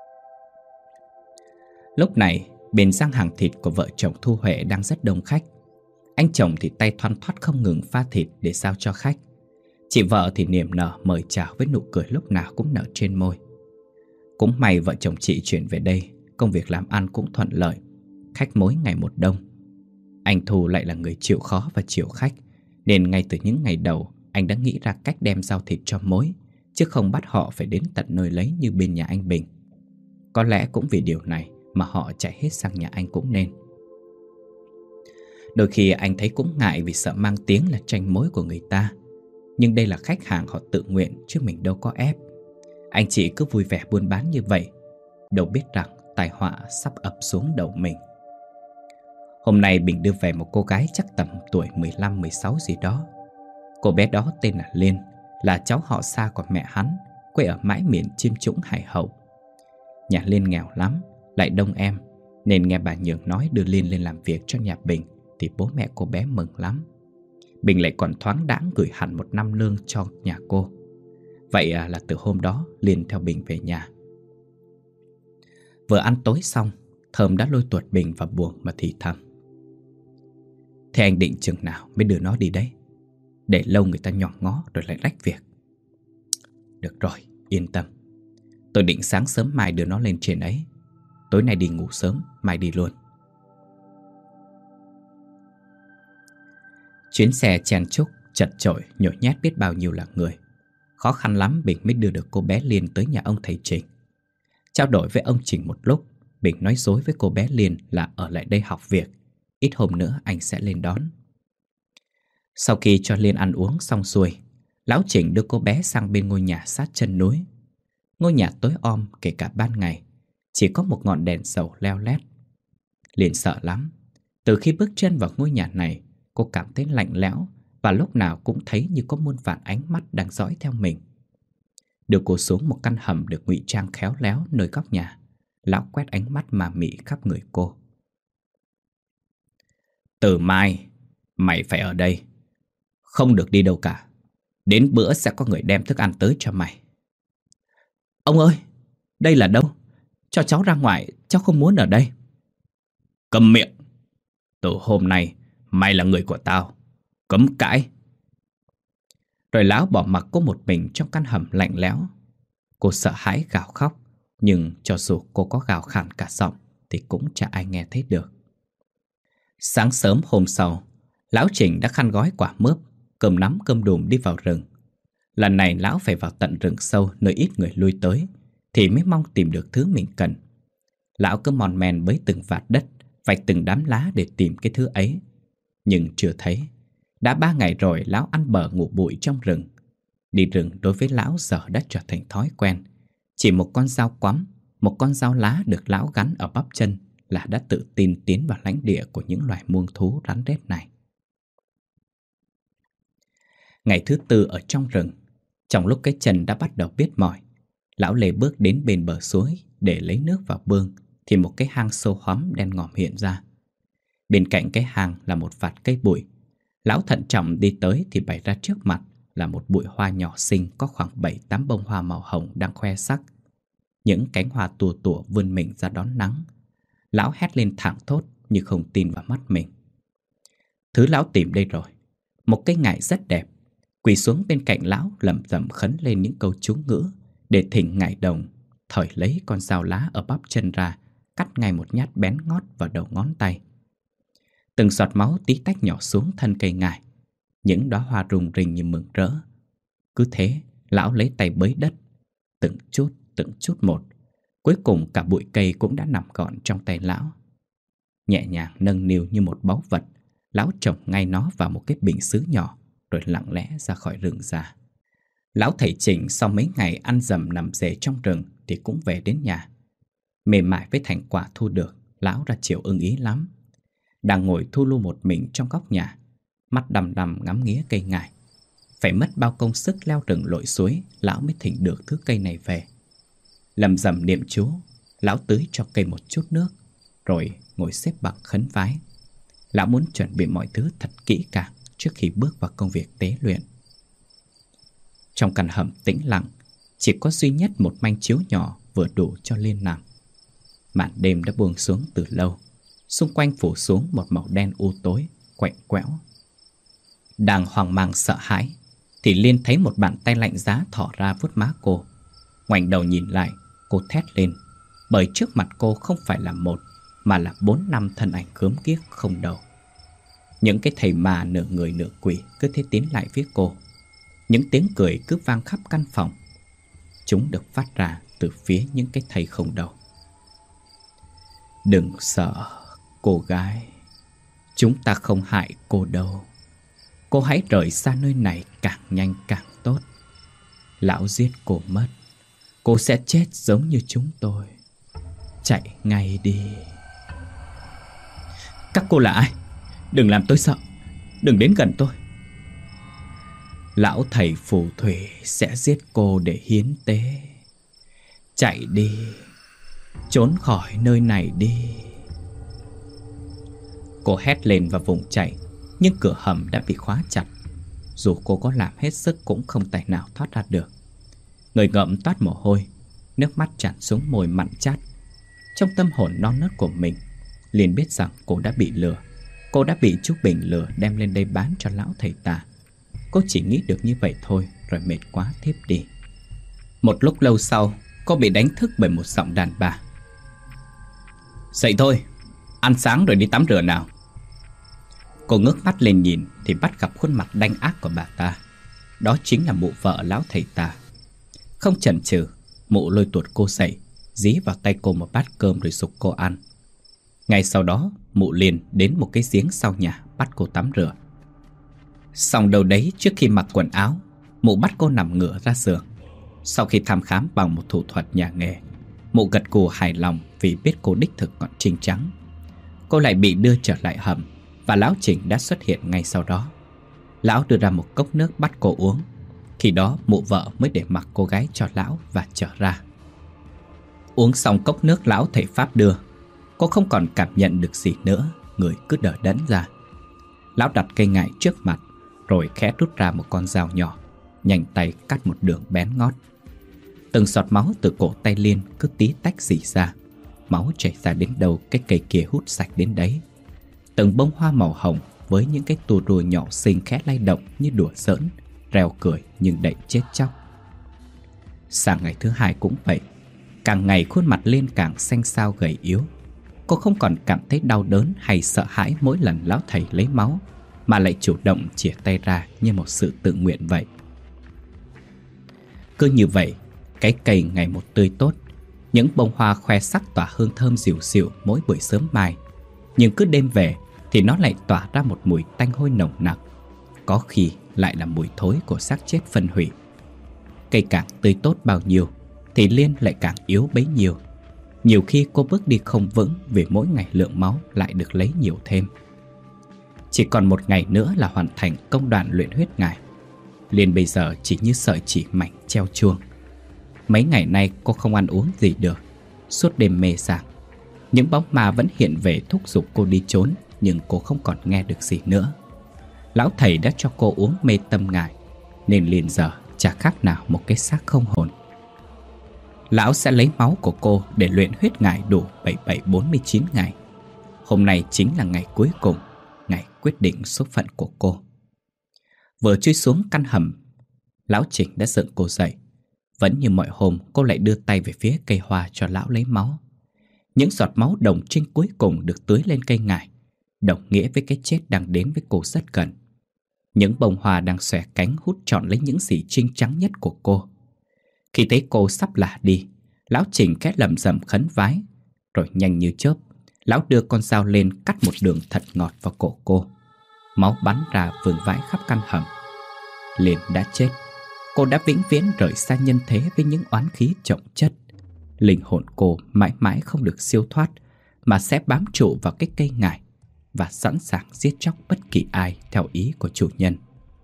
Lúc này bên gian hàng thịt của vợ chồng Thu Huệ đang rất đông khách. Anh chồng thì tay thoăn thoắt không ngừng pha thịt để sao cho khách. Chị vợ thì niềm nở mời chào với nụ cười lúc nào cũng nở trên môi. Cũng may vợ chồng chị chuyển về đây, công việc làm ăn cũng thuận lợi, khách mỗi ngày một đông. Anh Thu lại là người chịu khó và chịu khách, nên ngay từ những ngày đầu anh đã nghĩ ra cách đem rau thịt cho mối, chứ không bắt họ phải đến tận nơi lấy như bên nhà anh Bình. Có lẽ cũng vì điều này mà họ chạy hết sang nhà anh cũng nên. Đôi khi anh thấy cũng ngại vì sợ mang tiếng là tranh mối của người ta, nhưng đây là khách hàng họ tự nguyện chứ mình đâu có ép. Anh chị cứ vui vẻ buôn bán như vậy, đâu biết rằng tai họa sắp ập xuống đầu mình. Hôm nay Bình đưa về một cô gái chắc tầm tuổi 15-16 gì đó. Cô bé đó tên là Liên, là cháu họ xa của mẹ hắn, quê ở mãi miền Chiêm Trũng Hải Hậu. Nhà Liên nghèo lắm, lại đông em, nên nghe bà Nhường nói đưa Liên lên làm việc cho nhà Bình thì bố mẹ cô bé mừng lắm. Bình lại còn thoáng đãng gửi hẳn 1 năm lương cho nhà cô. Vậy là từ hôm đó Liên theo Bình về nhà. Vừa ăn tối xong, Thơm đã lôi tuột Bình vào buồng mà thì thầm: "Thế anh định chừng nào mới đưa nó đi đấy? Để lâu người ta nhỏm ngó rồi lại rách việc." "Được rồi, yên tâm. Tôi định sáng sớm mai đưa nó lên trên ấy. Tối nay đi ngủ sớm, mai đi luôn." Chuyến xe chen chúc, chật chội, nhồi nhét biết bao nhiêu là người. Khó khăn lắm Bình mới đưa được cô bé Liên tới nhà ông thầy Trình. Trao đổi với ông Trình một lúc, Bình nói dối với cô bé Liên là ở lại đây học việc, ít hôm nữa anh sẽ lên đón. Sau khi cho Liên ăn uống xong xuôi, lão Trình đưa cô bé sang bên ngôi nhà sát chân núi. Ngôi nhà tối om kể cả ban ngày, chỉ có một ngọn đèn dầu leo lét. Liên sợ lắm. Từ khi bước chân vào ngôi nhà này, cô cảm thấy lạnh lẽo và lúc nào cũng thấy như có muôn vàn ánh mắt đang dõi theo mình. Đưa cô xuống một căn hầm được ngụy trang khéo léo nơi góc nhà. Lão quét ánh mắt ma mị khắp người cô. "Từ mai, mày phải ở đây. Không được đi đâu cả. Đến bữa sẽ có người đem thức ăn tới cho mày." "Ông ơi, đây là đâu? Cho cháu ra ngoài, cháu không muốn ở đây." "Câm miệng. Từ hôm nay, mày là người của tao. Cấm cãi." Rồi lão bỏ mặc cô một mình trong căn hầm lạnh lẽo. Cô sợ hãi gào khóc, nhưng cho dù cô có gào khản cả giọng thì cũng chả ai nghe thấy được. Sáng sớm hôm sau, lão Trình đã khăn gói quả mướp, cơm nắm cơm đùm đi vào rừng. Lần này lão phải vào tận rừng sâu nơi ít người lui tới thì mới mong tìm được thứ mình cần. Lão cứ mòn men bới từng vạt đất, vạch từng đám lá để tìm cái thứ ấy, nhưng chưa thấy. Đã 3 ngày rồi lão ăn bở ngủ bụi trong rừng. Đi rừng đối với lão giờ đã trở thành thói quen. Chỉ một con dao quắm, một con dao lá được lão gắn ở bắp chân là đã tự tin tiến vào lãnh địa của những loài muông thú rắn rết này. Ngày thứ 4 ở trong rừng, trong lúc cái chân đã bắt đầu biết mỏi, lão Lê bước đến bên bờ suối để lấy nước vào bương thì một cái hang sâu hoắm đen ngòm hiện ra. Bên cạnh cái hang là một vạt cây bụi. Lão thận trọng đi tới thì bày ra trước mặt là một bụi hoa nhỏ xinh có khoảng 7-8 bông hoa màu hồng đang khoe sắc. Những cánh hoa tua tủa vươn mình ra đón nắng. Lão hét lên thảng thốt như không tin vào mắt mình. Thứ lão tìm đây rồi, một cây ngải rất đẹp. Quỳ xuống bên cạnh lão lẩm rẩm khấn lên những câu chú ngữ để thỉnh ngải đồng thổi lấy con dao lá ở bắp chân ra, cắt ngay một nhát bén ngót vào đầu ngón tay. Từng giọt máu tí tách nhỏ xuống thân cây ngải. Những đóa hoa rung rinh như mừng rỡ. Cứ thế, lão lấy tay bới đất, từng chút một. Cuối cùng cả bụi cây cũng đã nằm gọn trong tay lão. Nhẹ nhàng nâng niu như một báu vật, lão trồng ngay nó vào một cái bình sứ nhỏ, rồi lặng lẽ ra khỏi rừng già. Lão thầy Trình sau mấy ngày ăn dầm nằm rề trong rừng thì cũng về đến nhà. Mềm mại với thành quả thu được, lão ra chiều ưng ý lắm. Đang ngồi thu lu một mình trong góc nhà, mắt đăm đăm ngắm nghía cây ngải. Phải mất bao công sức leo rừng lội suối, lão mới thỉnh được thứ cây này về. Lầm rầm niệm chú, lão tưới cho cây một chút nước, rồi ngồi xếp bằng khấn vái. Lão muốn chuẩn bị mọi thứ thật kỹ càng trước khi bước vào công việc tế luyện. Trong căn hầm tĩnh lặng, chỉ có duy nhất một manh chiếu nhỏ vừa đủ cho Liên nằm. Màn đêm đã buông xuống từ lâu, xung quanh phủ xuống một màu đen u tối, quạnh quẽo. Đang hoang mang sợ hãi, thì Liên thấy một bàn tay lạnh giá thỏ ra vuốt má cô. Ngoảnh đầu nhìn lại, cô thét lên, bởi trước mặt cô không phải là một mà là 4-5 thân ảnh gớm ghiếc không đầu. Những cái thầy ma nửa người nửa quỷ cứ thế tiến lại phía cô. Những tiếng cười cứ vang khắp căn phòng. Chúng được phát ra từ phía những cái thầy không đầu. Đừng sợ, cô gái. Chúng ta không hại cô đâu. Cô hãy rời xa nơi này càng nhanh càng tốt. Lão giết cô mất, cô sẽ chết giống như chúng tôi. Chạy ngay đi. Các cô là ai? Đừng làm tôi sợ. Đừng đến gần tôi. Lão thầy phù thủy sẽ giết cô để hiến tế. Chạy đi. Trốn khỏi nơi này đi. Cô hét lên và vùng chạy, nhưng cửa hầm đã bị khóa chặt. Dù cô có làm hết sức cũng không tài nào thoát ra được. Người ngợm toát mồ hôi, nước mắt tràn xuống môi mặn chát. Trong tâm hồn non nớt của mình, liền biết rằng cô đã bị lừa. Cô đã bị chú Bình lừa đem lên đây bán cho lão thầy tà. Cô chỉ nghĩ được như vậy thôi, rồi mệt quá thiếp đi. Một lúc lâu sau, cô bị đánh thức bởi một giọng đàn bà. Dậy thôi, ăn sáng rồi đi tắm rửa nào. Cô ngước mắt lên nhìn thì bắt gặp khuôn mặt đanh ác của bà ta. Đó chính là mụ vợ lão thầy tà. Không chần chừ, mụ lôi tuột cô dậy, dí vào tay cô một bát cơm rồi giục cô ăn. Ngay sau đó, mụ liền đến một cái giếng sau nhà bắt cô tắm rửa. Xong đâu đấy, trước khi mặc quần áo, mụ bắt cô nằm ngửa ra giường. Sau khi thăm khám bằng một thủ thuật nhà nghề, mụ gật gù hài lòng vì biết cô đích thực còn trinh trắng. Cô lại bị đưa trở lại hầm, và lão Trình đã xuất hiện ngay sau đó. Lão đưa ra một cốc nước bắt cô uống. Khi đó mụ vợ mới để mặc cô gái cho lão và trở ra. Uống xong cốc nước lão thầy Pháp đưa, cô không còn cảm nhận được gì nữa, người cứ đờ đẫn ra. Lão đặt cây ngải trước mặt, rồi khẽ rút ra một con dao nhỏ, nhanh tay cắt một đường bén ngót. Từng giọt máu từ cổ tay Liên cứ tí tách rỉ ra. Máu chảy ra đến đâu cái cây kia hút sạch đến đấy. Từng bông hoa màu hồng với những cái tua rùa nhỏ xinh khẽ lay động như đùa giỡn, reo cười nhưng đầy chết chóc. Sang ngày thứ hai cũng vậy. Càng ngày khuôn mặt Liên càng xanh xao gầy yếu. Cô không còn cảm thấy đau đớn hay sợ hãi mỗi lần lão thầy lấy máu, mà lại chủ động chìa tay ra như một sự tự nguyện vậy. Cứ như vậy, cái cây ngày một tươi tốt. Những bông hoa khoe sắc tỏa hương thơm dịu dịu mỗi buổi sớm mai. Nhưng cứ đêm về thì nó lại tỏa ra một mùi tanh hôi nồng nặc. Có khi lại là mùi thối của xác chết phân hủy. Cây càng tươi tốt bao nhiêu thì Liên lại càng yếu bấy nhiêu. Nhiều khi cô bước đi không vững vì mỗi ngày lượng máu lại được lấy nhiều thêm. Chỉ còn một ngày nữa là hoàn thành công đoạn luyện huyết ngải. Liên bây giờ chỉ như sợi chỉ mảnh treo chuông. Mấy ngày nay cô không ăn uống gì được, suốt đêm mê sảng. Những bóng ma vẫn hiện về thúc giục cô đi trốn, nhưng cô không còn nghe được gì nữa. Lão thầy đã cho cô uống mê tâm ngải, nên liền giờ chả khác nào một cái xác không hồn. Lão sẽ lấy máu của cô để luyện huyết ngải đủ 7749 ngày. Hôm nay chính là ngày cuối cùng, ngày quyết định số phận của cô. Vừa chui xuống căn hầm, lão Trình đã dựng cô dậy. Vẫn như mọi hôm, cô lại đưa tay về phía cây hoa cho lão lấy máu. Những giọt máu đồng trinh cuối cùng được tưới lên cây ngải, đồng nghĩa với cái chết đang đến với cô rất gần. Những bông hoa đang xòe cánh hút trọn lấy những gì trinh trắng nhất của cô. Khi thấy cô sắp lả đi, lão Trình khẽ lẩm rẩm khấn vái. Rồi nhanh như chớp, lão đưa con dao lên cắt một đường thật ngọt vào cổ cô. Máu bắn ra vương vãi khắp căn hầm. Liên đã chết. Cô đã vĩnh viễn rời xa nhân thế với những oán khí chồng chất. Linh hồn cô mãi mãi không được siêu thoát, mà sẽ bám trụ vào cái cây ngải và sẵn sàng giết chóc bất kỳ ai theo ý của chủ nhân.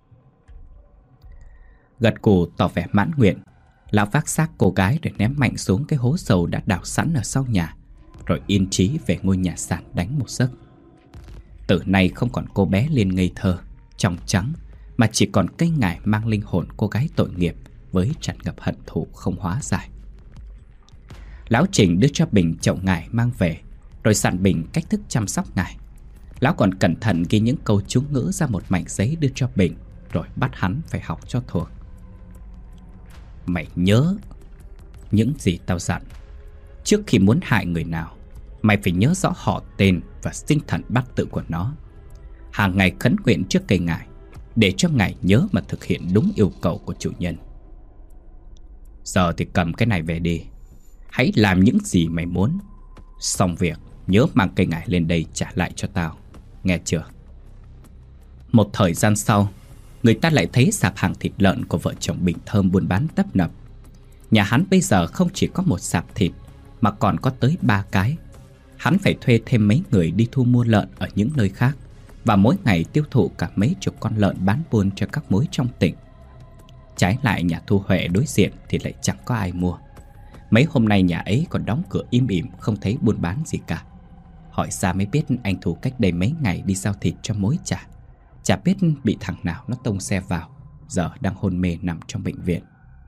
Gật gù tỏ vẻ mãn nguyện, lão vác xác cô gái rồi ném mạnh xuống cái hố sâu đã đào sẵn ở sau nhà, rồi yên chí về ngôi nhà sàn đánh một giấc. Từ nay không còn cô bé Liên ngây thơ, trong trắng, mà chỉ còn cây ngải mang linh hồn cô gái tội nghiệp với tràn ngập hận thù không hóa giải. Lão Trình đưa cho Bình chậu ngải mang về, rồi dặn Bình cách thức chăm sóc ngải. Lão còn cẩn thận ghi những câu chú ngữ ra một mảnh giấy đưa cho Bình, rồi bắt hắn phải học cho thuộc. Mày nhớ những gì tao dặn. Trước khi muốn hại người nào, mày phải nhớ rõ họ tên và sinh thần bát tự của nó. Hàng ngày khấn nguyện trước cây ngải, để cho ngài nhớ mà thực hiện đúng yêu cầu của chủ nhân. Giờ thì cầm cái này về đi. Hãy làm những gì mày muốn. Xong việc nhớ mang cây ngải lên đây trả lại cho tao, nghe chưa? Một thời gian sau, người ta lại thấy sạp hàng thịt lợn của vợ chồng Bình Thơm buôn bán tấp nập. Nhà hắn bây giờ không chỉ có một sạp thịt mà còn có tới 3 cái. Hắn phải thuê thêm mấy người đi thu mua lợn ở những nơi khác, và mỗi ngày tiêu thụ cả mấy chục con lợn bán buôn cho các mối trong tỉnh. Trái lại nhà Thu Huệ đối diện thì lại chẳng có ai mua. Mấy hôm nay nhà ấy còn đóng cửa im ỉm, không thấy buôn bán gì cả. Hỏi ra mới biết anh Thu cách đây mấy ngày đi giao thịt cho mối chả. Chả biết bị thằng nào nó tông xe vào, giờ đang hôn mê nằm trong bệnh viện.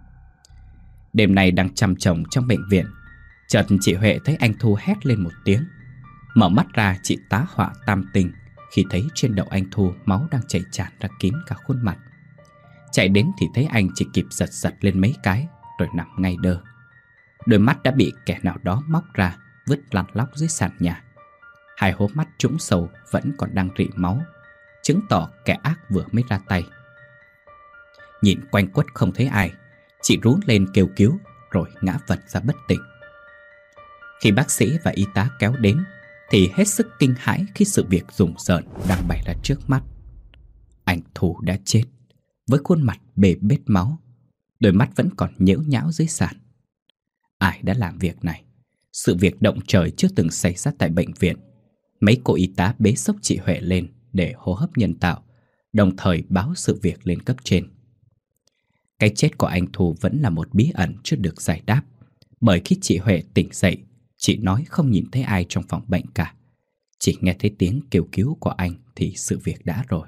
Đêm nay đang chăm chồng trong bệnh viện, chợt chị Huệ thấy anh Thu hét lên một tiếng. Mở mắt ra, chị tá hỏa tam tinh khi thấy trên đầu anh Thu máu đang chảy tràn ra kín cả khuôn mặt. Chạy đến thì thấy anh chỉ kịp giật giật lên mấy cái rồi nằm ngay đơ. Đôi mắt đã bị kẻ nào đó móc ra, vứt lăn lóc dưới sàn nhà. Hai hố mắt trũng sâu vẫn còn đang rỉ máu, chứng tỏ kẻ ác vừa mới ra tay. Nhìn quanh quất không thấy ai, chị rú lên kêu cứu rồi ngã vật ra bất tỉnh. Khi bác sĩ và y tá kéo đến thì hết sức kinh hãi khi sự việc rùng rợn đang bày ra trước mắt. Anh Thu đã chết, với khuôn mặt bê bết máu, đôi mắt vẫn còn nhễu nhão dưới sàn. Ai đã làm việc này? Sự việc động trời chưa từng xảy ra tại bệnh viện. Mấy cô y tá bế xốc chị Huệ lên để hô hấp nhân tạo, đồng thời báo sự việc lên cấp trên. Cái chết của anh Thu vẫn là một bí ẩn chưa được giải đáp, bởi khi chị Huệ tỉnh dậy, chị nói không nhìn thấy ai trong phòng bệnh cả. Chỉ nghe thấy tiếng kêu cứu của anh thì sự việc đã rồi.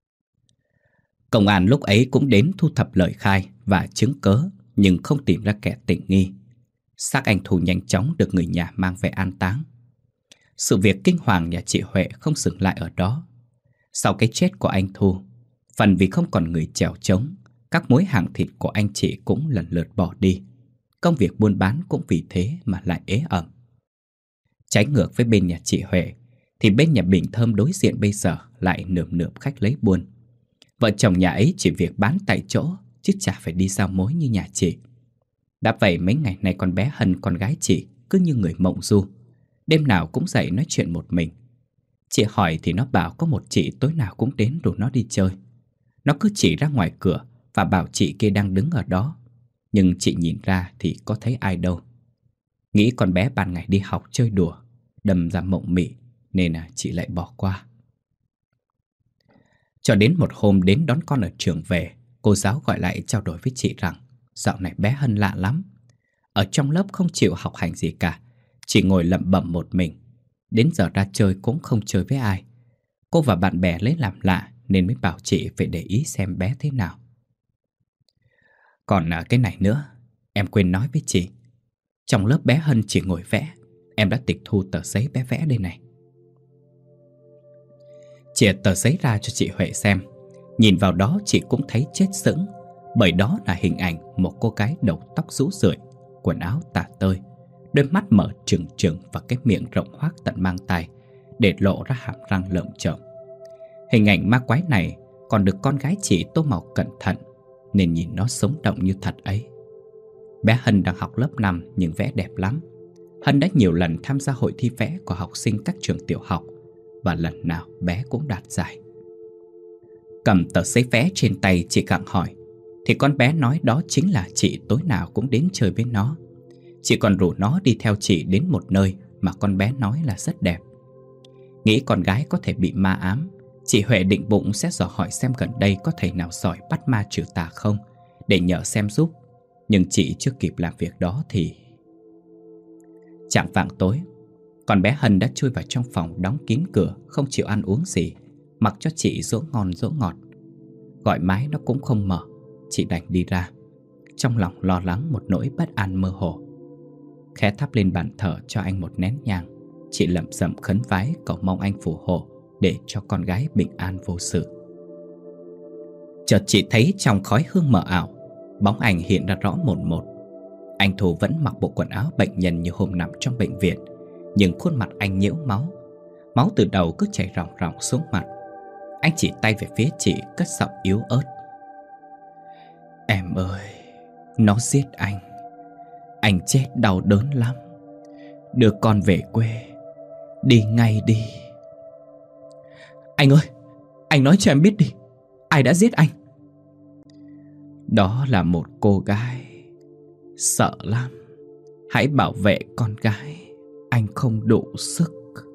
Công an lúc ấy cũng đến thu thập lời khai và chứng cớ, nhưng không tìm ra kẻ tình nghi. Xác anh Thu nhanh chóng được người nhà mang về an táng. Sự việc kinh hoàng nhà chị Huệ không dừng lại ở đó. Sau cái chết của anh Thu, phần vì không còn người chèo chống, các mối hàng thịt của anh chị cũng lần lượt bỏ đi. Công việc buôn bán cũng vì thế mà lại ế ẩm. Trái ngược với bên nhà chị Huệ, thì bên nhà Bình Thơm đối diện bây giờ lại nườm nượp khách lấy buôn. Vợ chồng nhà ấy chỉ việc bán tại chỗ, chứ chả phải đi giao mối như nhà chị. Đã vậy mấy ngày nay con bé Hân, con gái chị, cứ như người mộng du, đêm nào cũng dậy nói chuyện một mình. Chị hỏi thì nó bảo có một chị tối nào cũng đến rủ nó đi chơi. Nó cứ chỉ ra ngoài cửa và bảo chị kia đang đứng ở đó, nhưng chị nhìn ra thì có thấy ai đâu. Nghĩ con bé ban ngày đi học chơi đùa, đâm ra mộng mị, nên chị lại bỏ qua. Cho đến một hôm đến đón con ở trường về, cô giáo gọi lại trao đổi với chị rằng dạo này bé Hân lạ lắm. Ở trong lớp không chịu học hành gì cả, chỉ ngồi lẩm bẩm một mình. Đến giờ ra chơi cũng không chơi với ai. Cô và bạn bè lấy làm lạ nên mới bảo chị phải để ý xem bé thế nào. Còn cái này nữa, em quên nói với chị. Trong lớp bé Hân chỉ ngồi vẽ. Em đã tịch thu tờ giấy bé vẽ đây này. Chìa tờ giấy ra cho chị Huệ xem. Nhìn vào đó chị cũng thấy chết sững, bởi đó là hình ảnh một cô gái đầu tóc rũ rượi, quần áo tả tơi, đôi mắt mở trừng trừng và cái miệng rộng hoác tận mang tai, để lộ ra hàm răng lởm chởm. Hình ảnh ma quái này còn được con gái chị tô màu cẩn thận, nên nhìn nó sống động như thật ấy. Bé Hân đang học lớp 5 nhưng vẽ đẹp lắm. Hân đã nhiều lần tham gia hội thi vẽ của học sinh các trường tiểu học, và lần nào bé cũng đạt giải. Cầm tờ giấy vẽ trên tay, chị gặng hỏi thì con bé nói đó chính là chị tối nào cũng đến chơi với nó. Chị còn rủ nó đi theo chị đến một nơi mà con bé nói là rất đẹp. Nghĩ con gái có thể bị ma ám, chị Huệ định bụng sẽ dò hỏi xem gần đây có thầy nào giỏi bắt ma trừ tà không, để nhờ xem giúp. Nhưng chị chưa kịp làm việc đó thì... Chạng vạng tối, con bé Hân đã chui vào trong phòng đóng kín cửa, không chịu ăn uống gì, mặc cho chị dỗ ngon dỗ ngọt. Gọi mái nó cũng không mở, chị đành đi ra, trong lòng lo lắng một nỗi bất an mơ hồ. Khẽ thắp lên bàn thờ cho anh một nén nhang, chị lẩm bẩm khấn vái cầu mong anh phù hộ để cho con gái bình an vô sự. Chợt chị thấy trong khói hương mờ ảo, bóng ảnh hiện ra rõ mồn một. Anh Thu vẫn mặc bộ quần áo bệnh nhân như hôm nằm trong bệnh viện, nhưng khuôn mặt anh nhiễu máu. Máu từ đầu cứ chảy ròng ròng xuống mặt. Anh chỉ tay về phía chị, cất giọng yếu ớt: "Em ơi, nó giết anh. Anh chết đau đớn lắm. Đưa con về quê. Đi ngay đi." "Anh ơi, anh nói cho em biết đi, ai đã giết anh?" "Đó là một cô gái. Sợ lắm. Hãy bảo vệ con gái. Anh không đủ sức."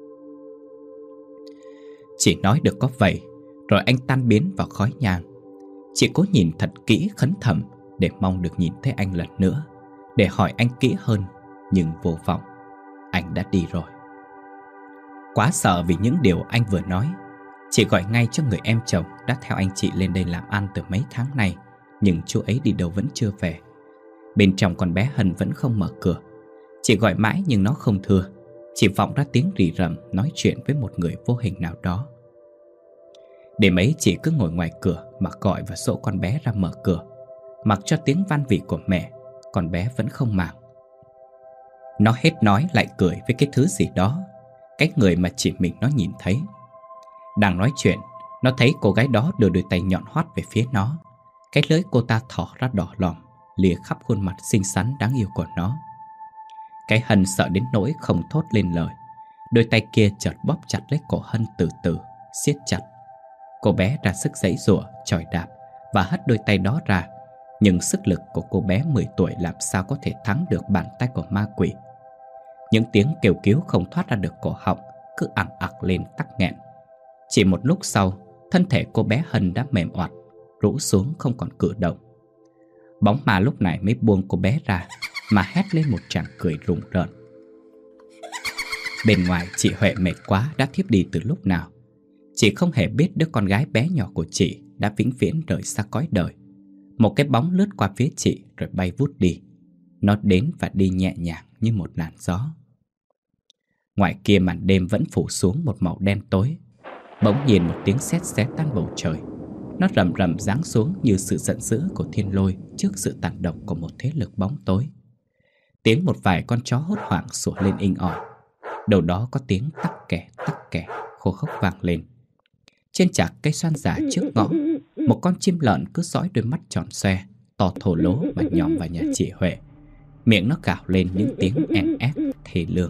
Chỉ nói được có vậy, rồi anh tan biến vào khói nhang. Chị cố nhìn thật kỹ khấn thầm để mong được nhìn thấy anh lần nữa, để hỏi anh kỹ hơn, nhưng vô vọng. Anh đã đi rồi. Quá sợ vì những điều anh vừa nói, chị gọi ngay cho người em chồng đã theo anh chị lên đây làm ăn từ mấy tháng nay, nhưng chú ấy đi đâu vẫn chưa về. Bên trong con bé Hân vẫn không mở cửa. Chị gọi mãi nhưng nó không thưa, chỉ vọng ra tiếng rì rầm nói chuyện với một người vô hình nào đó. Đêm ấy chị cứ ngồi ngoài cửa mà gọi và dỗ con bé ra mở cửa. Mặc cho tiếng van vỉ của mẹ, con bé vẫn không màng. Nó hết nói lại cười với cái thứ gì đó, cái người mà chỉ mình nó nhìn thấy. Đang nói chuyện, nó thấy cô gái đó đưa đôi tay nhọn hoắt về phía nó. Cái lưỡi cô ta thỏ ra đỏ lòm, lìa khắp khuôn mặt xinh xắn đáng yêu của nó. Cái Hân sợ đến nỗi không thốt lên lời. Đôi tay kia chợt bóp chặt lấy cổ Hân từ từ, siết chặt. Cô bé ra sức giãy giụa, chọi đạp và hất đôi tay đó ra. Nhưng sức lực của cô bé 10 tuổi làm sao có thể thắng được bàn tay của ma quỷ. Những tiếng kêu cứu không thoát ra được cổ họng, cứ ẳng ặc lên tắc nghẹn. Chỉ một lúc sau, thân thể cô bé Hân đã mềm oặt, rũ xuống không còn cử động. Bóng ma lúc này mới buông cô bé ra mà hét lên một tràng cười rùng rợn. Bên ngoài chị Huệ mệt quá đã thiếp đi từ lúc nào. Chị không hề biết đứa con gái bé nhỏ của chị đã vĩnh viễn rời xa cõi đời. Một cái bóng lướt qua phía chị rồi bay vút đi. Nó đến và đi nhẹ nhàng như một làn gió. Ngoài kia màn đêm vẫn phủ xuống một màu đen tối. Bỗng nhiên một tiếng sét xé tan bầu trời. Nó rầm rầm giáng xuống như sự giận dữ của thiên lôi trước sự tàn độc của một thế lực bóng tối. Tiếng một vài con chó hốt hoảng sủa lên inh ỏi. Đầu đó có tiếng tắc kè khô khốc vang lên. Trên chạc cây xoan giả trước ngõ, một con chim lợn cứ dõi đôi mắt tròn xoe, to thô lố mà nhòm vào nhà chị Huệ. Miệng nó gào lên những tiếng en ép thê lương.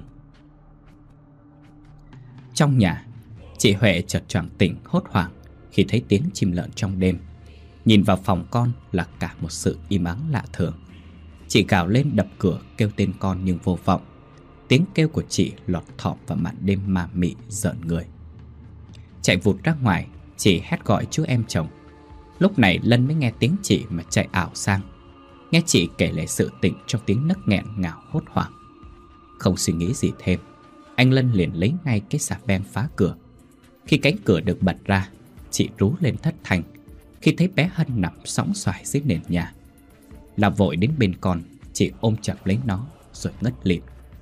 Trong nhà, chị Huệ chợt choàng tỉnh hốt hoảng khi thấy tiếng chim lợn trong đêm. Nhìn vào phòng con là cả một sự im ắng lạ thường. Chị gào lên đập cửa kêu tên con nhưng vô vọng. Tiếng kêu của chị lọt thỏm vào màn đêm ma mị rợn người. Chạy vụt ra ngoài, chị hét gọi chú em chồng. Lúc này Lân mới nghe tiếng chị mà chạy ảo sang. Nghe chị kể lại sự tình trong tiếng nấc nghẹn ngào hốt hoảng. Không suy nghĩ gì thêm, anh Lân liền lấy ngay cái xà beng phá cửa. Khi cánh cửa được bật ra, chị rú lên thất thanh khi thấy bé Hân nằm sõng soài dưới nền nhà. Là vội đến bên con, chị ôm chặt lấy nó rồi ngất lịm.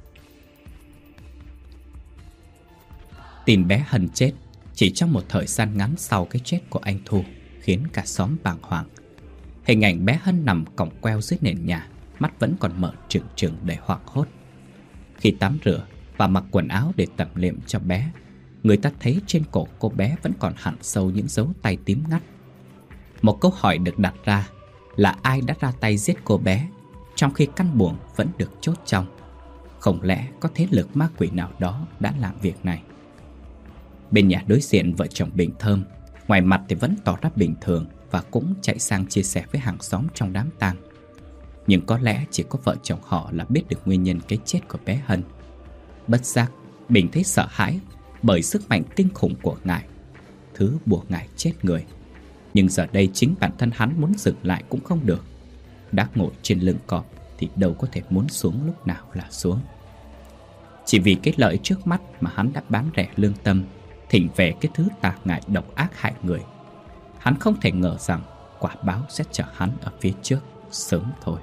Tin bé Hân chết chỉ trong một thời gian ngắn sau cái chết của anh Thu khiến cả xóm bàng hoàng. Hình ảnh bé Hân nằm còng queo dưới nền nhà, mắt vẫn còn mở trừng trừng để hoảng hốt. Khi tắm rửa và mặc quần áo để tẩm liệm cho bé, người ta thấy trên cổ cô bé vẫn còn hằn sâu những dấu tay tím ngắt. Một câu hỏi được đặt ra là ai đã ra tay giết cô bé, trong khi căn buồng vẫn được chốt trong. Không lẽ có thế lực ma quỷ nào đó đã làm việc này? Bên nhà đối diện vợ chồng Bình Thơm, ngoài mặt thì vẫn tỏ ra bình thường và cũng chạy sang chia sẻ với hàng xóm trong đám tang. Nhưng có lẽ chỉ có vợ chồng họ là biết được nguyên nhân cái chết của bé Hân. Bất giác, Bình thấy sợ hãi bởi sức mạnh kinh khủng của ngài, thứ buộc ngài chết người. Nhưng giờ đây chính bản thân hắn muốn dừng lại cũng không được. Đã ngồi trên lưng cọp thì đâu có thể muốn xuống lúc nào là xuống. Chỉ vì cái lợi trước mắt mà hắn đã bán rẻ lương tâm, thỉnh về cái thứ tà ngại độc ác hại người. Hắn không thể ngờ rằng quả báo sẽ chờ hắn ở phía trước sớm thôi.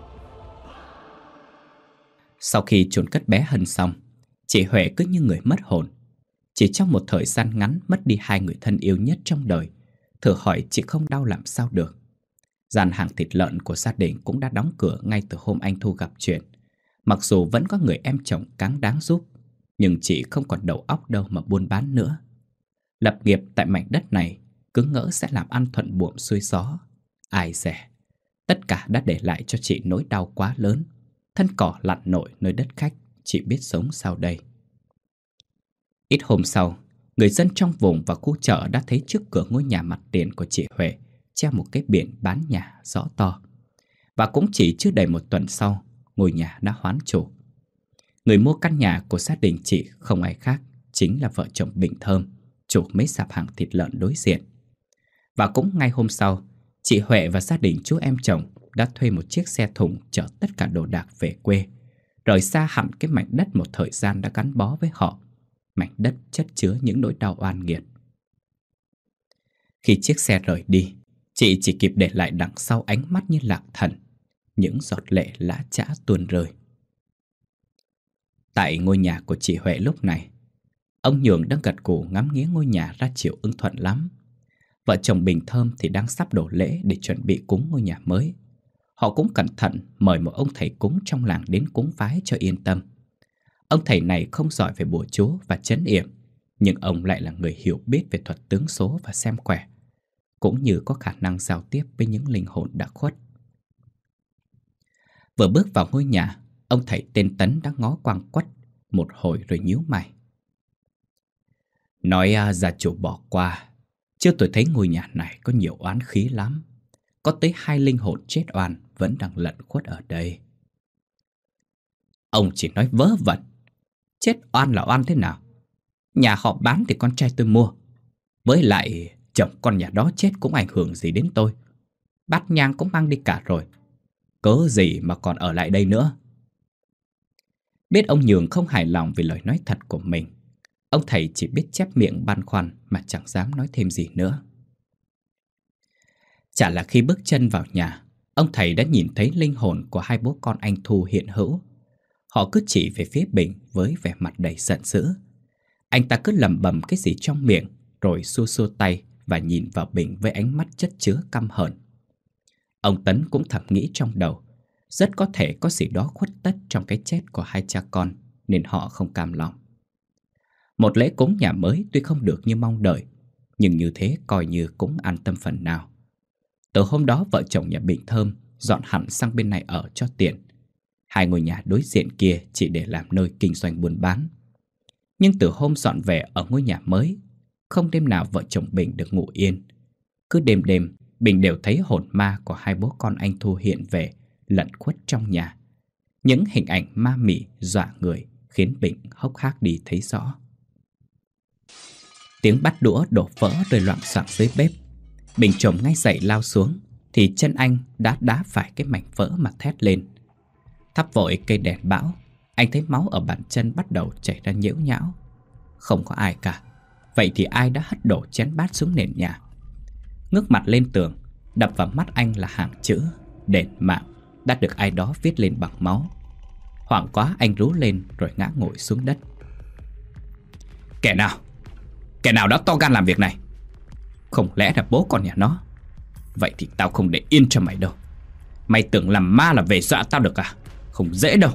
Sau khi chôn cất bé Hân xong, chị Huệ cứ như người mất hồn. Chỉ trong một thời gian ngắn mất đi hai người thân yêu nhất trong đời, thử hỏi chị không đau làm sao được. Gian hàng thịt lợn của gia đình cũng đã đóng cửa ngay từ hôm anh Thu gặp chuyện. Mặc dù vẫn có người em chồng cáng đáng giúp, nhưng chị không còn đầu óc đâu mà buôn bán nữa. Lập nghiệp tại mảnh đất này cứ ngỡ sẽ làm ăn thuận buồm xuôi gió. Ai dè, tất cả đã để lại cho chị nỗi đau quá lớn. Thân cỏ lặn nổi nơi đất khách, chị biết sống sao đây. Ít hôm sau, người dân trong vùng và khu chợ đã thấy trước cửa ngôi nhà mặt tiền của chị Huệ treo một cái biển bán nhà rõ to. Và cũng chỉ chưa đầy một tuần sau, ngôi nhà đã hoán chủ. Người mua căn nhà của gia đình chị không ai khác, chính là vợ chồng Bình Thơm, chủ mấy sạp hàng thịt lợn đối diện. Và cũng ngay hôm sau, chị Huệ và gia đình chú em chồng đã thuê một chiếc xe thùng chở tất cả đồ đạc về quê, rời xa hẳn cái mảnh đất một thời gian đã gắn bó với họ, mảnh đất chất chứa những nỗi đau oan nghiệt. Khi chiếc xe rời đi, chị chỉ kịp để lại đằng sau ánh mắt như lạc thần, những giọt lệ lã chã tuôn rơi. Tại ngôi nhà của chị Huệ lúc này, ông Nhường đang gật gù ngắm nghía ngôi nhà ra chiều ưng thuận lắm. Vợ chồng Bình Thơm thì đang sắp đổ lễ để chuẩn bị cúng ngôi nhà mới. Họ cũng cẩn thận mời một ông thầy cúng trong làng đến cúng vái cho yên tâm. Ông thầy này không giỏi về bùa chú và trấn yểm, nhưng ông lại là người hiểu biết về thuật tướng số và xem quẻ, cũng như có khả năng giao tiếp với những linh hồn đã khuất. Vừa bước vào ngôi nhà, ông thầy tên Tấn đã ngó quang quắt một hồi rồi nhíu mày. Nói gia chủ bỏ qua, chứ tôi thấy ngôi nhà này có nhiều oán khí lắm. Có tới 2 linh hồn chết oan vẫn đang lẩn khuất ở đây. Ông chỉ nói vớ vẩn. Chết oan là oan thế nào? Nhà họ bán thì con trai tôi mua. Với lại chồng con nhà đó chết cũng ảnh hưởng gì đến tôi. Bát nhang cũng mang đi cả rồi, cớ gì mà còn ở lại đây nữa. Biết ông Nhường không hài lòng vì lời nói thật của mình, ông thầy chỉ biết chép miệng băn khoăn mà chẳng dám nói thêm gì nữa. Chả là khi bước chân vào nhà, ông thầy đã nhìn thấy linh hồn của 2 bố con anh Thu hiện hữu. Họ cứ chỉ về phía Bình với vẻ mặt đầy giận dữ. Anh ta cứ lẩm bẩm cái gì trong miệng, rồi xua xua tay và nhìn vào Bình với ánh mắt chất chứa căm hờn. Ông Tấn cũng thầm nghĩ trong đầu, rất có thể có gì đó khuất tất trong cái chết của 2 cha con, nên họ không cam lòng. Một lễ cúng nhà mới tuy không được như mong đợi, nhưng như thế coi như cũng an tâm phần nào. Từ hôm đó vợ chồng nhà Bình Thơm dọn hẳn sang bên này ở cho tiện. 2 ngôi nhà đối diện kia chỉ để làm nơi kinh doanh buôn bán. Nhưng từ hôm dọn về ở ngôi nhà mới, không đêm nào vợ chồng Bình được ngủ yên. Cứ đêm đêm, Bình đều thấy hồn ma của 2 bố con anh Thu hiện về, lẩn khuất trong nhà. Những hình ảnh ma mị dọa người khiến Bình hốc hác đi thấy rõ. Tiếng bát đũa đổ vỡ rơi loạng xoạng dưới bếp. Bình chồm ngay dậy lao xuống, thì chân anh đã đá phải cái mảnh vỡ mà thét lên. Thắp vội cây đèn bão, anh thấy máu ở bàn chân bắt đầu chảy ra nhễu nhão. Không có ai cả. Vậy thì ai đã hất đổ chén bát xuống nền nhà? Ngước mặt lên tường, đập vào mắt anh là hàng chữ đền mạng đã được ai đó viết lên bằng máu. Hoảng quá anh rú lên rồi ngã ngồi xuống đất. Kẻ nào đã to gan làm việc này? Không lẽ là bố con nhà nó? Vậy thì tao không để yên cho mày đâu. Mày tưởng làm ma là về dọa tao được à? Không dễ đâu.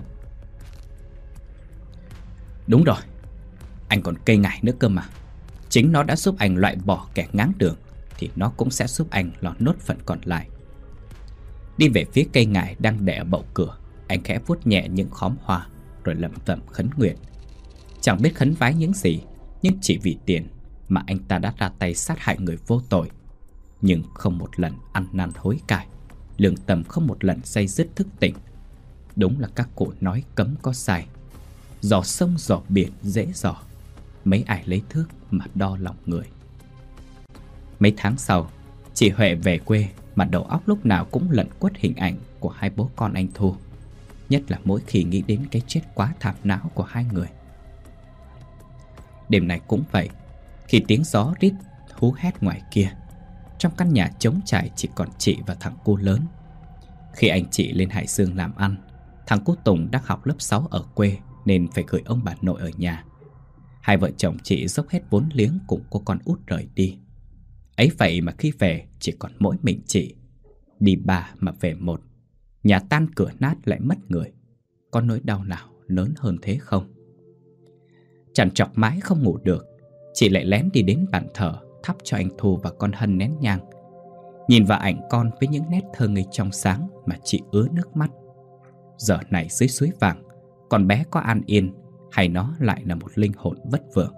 Đúng rồi, anh còn cây ngải nữa cơ mà. Chính nó đã giúp anh loại bỏ kẻ ngáng đường, thì nó cũng sẽ giúp anh lọt nốt phần còn lại. Đi về phía cây ngải đang để ở bậu cửa, anh khẽ vuốt nhẹ những khóm hoa rồi lẩm bẩm khấn nguyện. Chẳng biết khấn vái những gì, nhưng chỉ vì tiền mà anh ta đã ra tay sát hại người vô tội. Nhưng không một lần ăn năn hối cải, lương tâm không một lần day dứt thức tỉnh. Đúng là các cụ nói cấm có sai. Giò sông giò biển dễ dò, mấy ai lấy thước mà đo lòng người. Mấy tháng sau, chị Huệ về quê mà đầu óc lúc nào cũng lẩn quất hình ảnh của 2 bố con anh Thu. Nhất là mỗi khi nghĩ đến cái chết quá thảm não của 2 người. Đêm này cũng vậy. Khi tiếng gió rít hú hét ngoài kia, trong căn nhà trống trải chỉ còn chị và thằng cu lớn. Khi anh chị lên Hải Dương làm ăn, thằng cu Tùng đang học lớp 6 ở quê nên phải gửi ông bà nội ở nhà. 2 vợ chồng chị dốc hết vốn liếng cùng cô con út rời đi. Ấy vậy mà khi về chỉ còn mỗi mình chị. Đi ba mà về một, nhà tan cửa nát lại mất người. Có nỗi đau nào lớn hơn thế không? Trằn trọc mãi không ngủ được, chị lại lén đi đến bàn thờ thắp cho anh Thu và con Hân nén nhang. Nhìn vào ảnh con với những nét thơ ngây trong sáng mà chị ứa nước mắt. Giờ này dưới suối vàng, con bé có an yên hay nó lại là một linh hồn vất vưởng?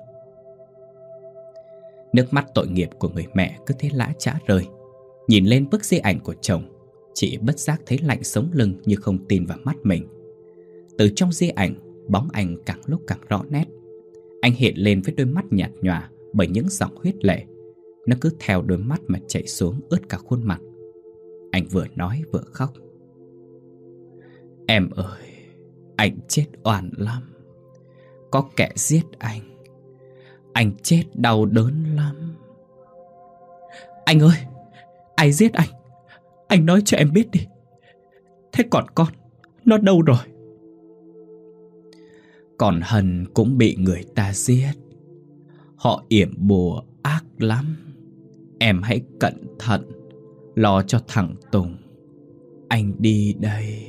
Nước mắt tội nghiệp của người mẹ cứ thế lã chã rơi. Nhìn lên bức di ảnh của chồng, chị bất giác thấy lạnh sống lưng như không tin vào mắt mình. Từ trong di ảnh, bóng anh càng lúc càng rõ nét. Anh hiện lên với đôi mắt nhạt nhòa bởi những dòng huyết lệ. Nó cứ theo đôi mắt mà chảy xuống ướt cả khuôn mặt. Anh vừa nói vừa khóc. Em ơi, anh chết oan lắm. Có kẻ giết anh. Anh chết đau đớn lắm. Anh ơi, ai giết anh? Anh nói cho em biết đi. Thế còn con, nó đâu rồi? Còn Hân cũng bị người ta giết. Họ yểm bùa ác lắm. Em hãy cẩn thận, lo cho thằng Tùng. Anh đi đây.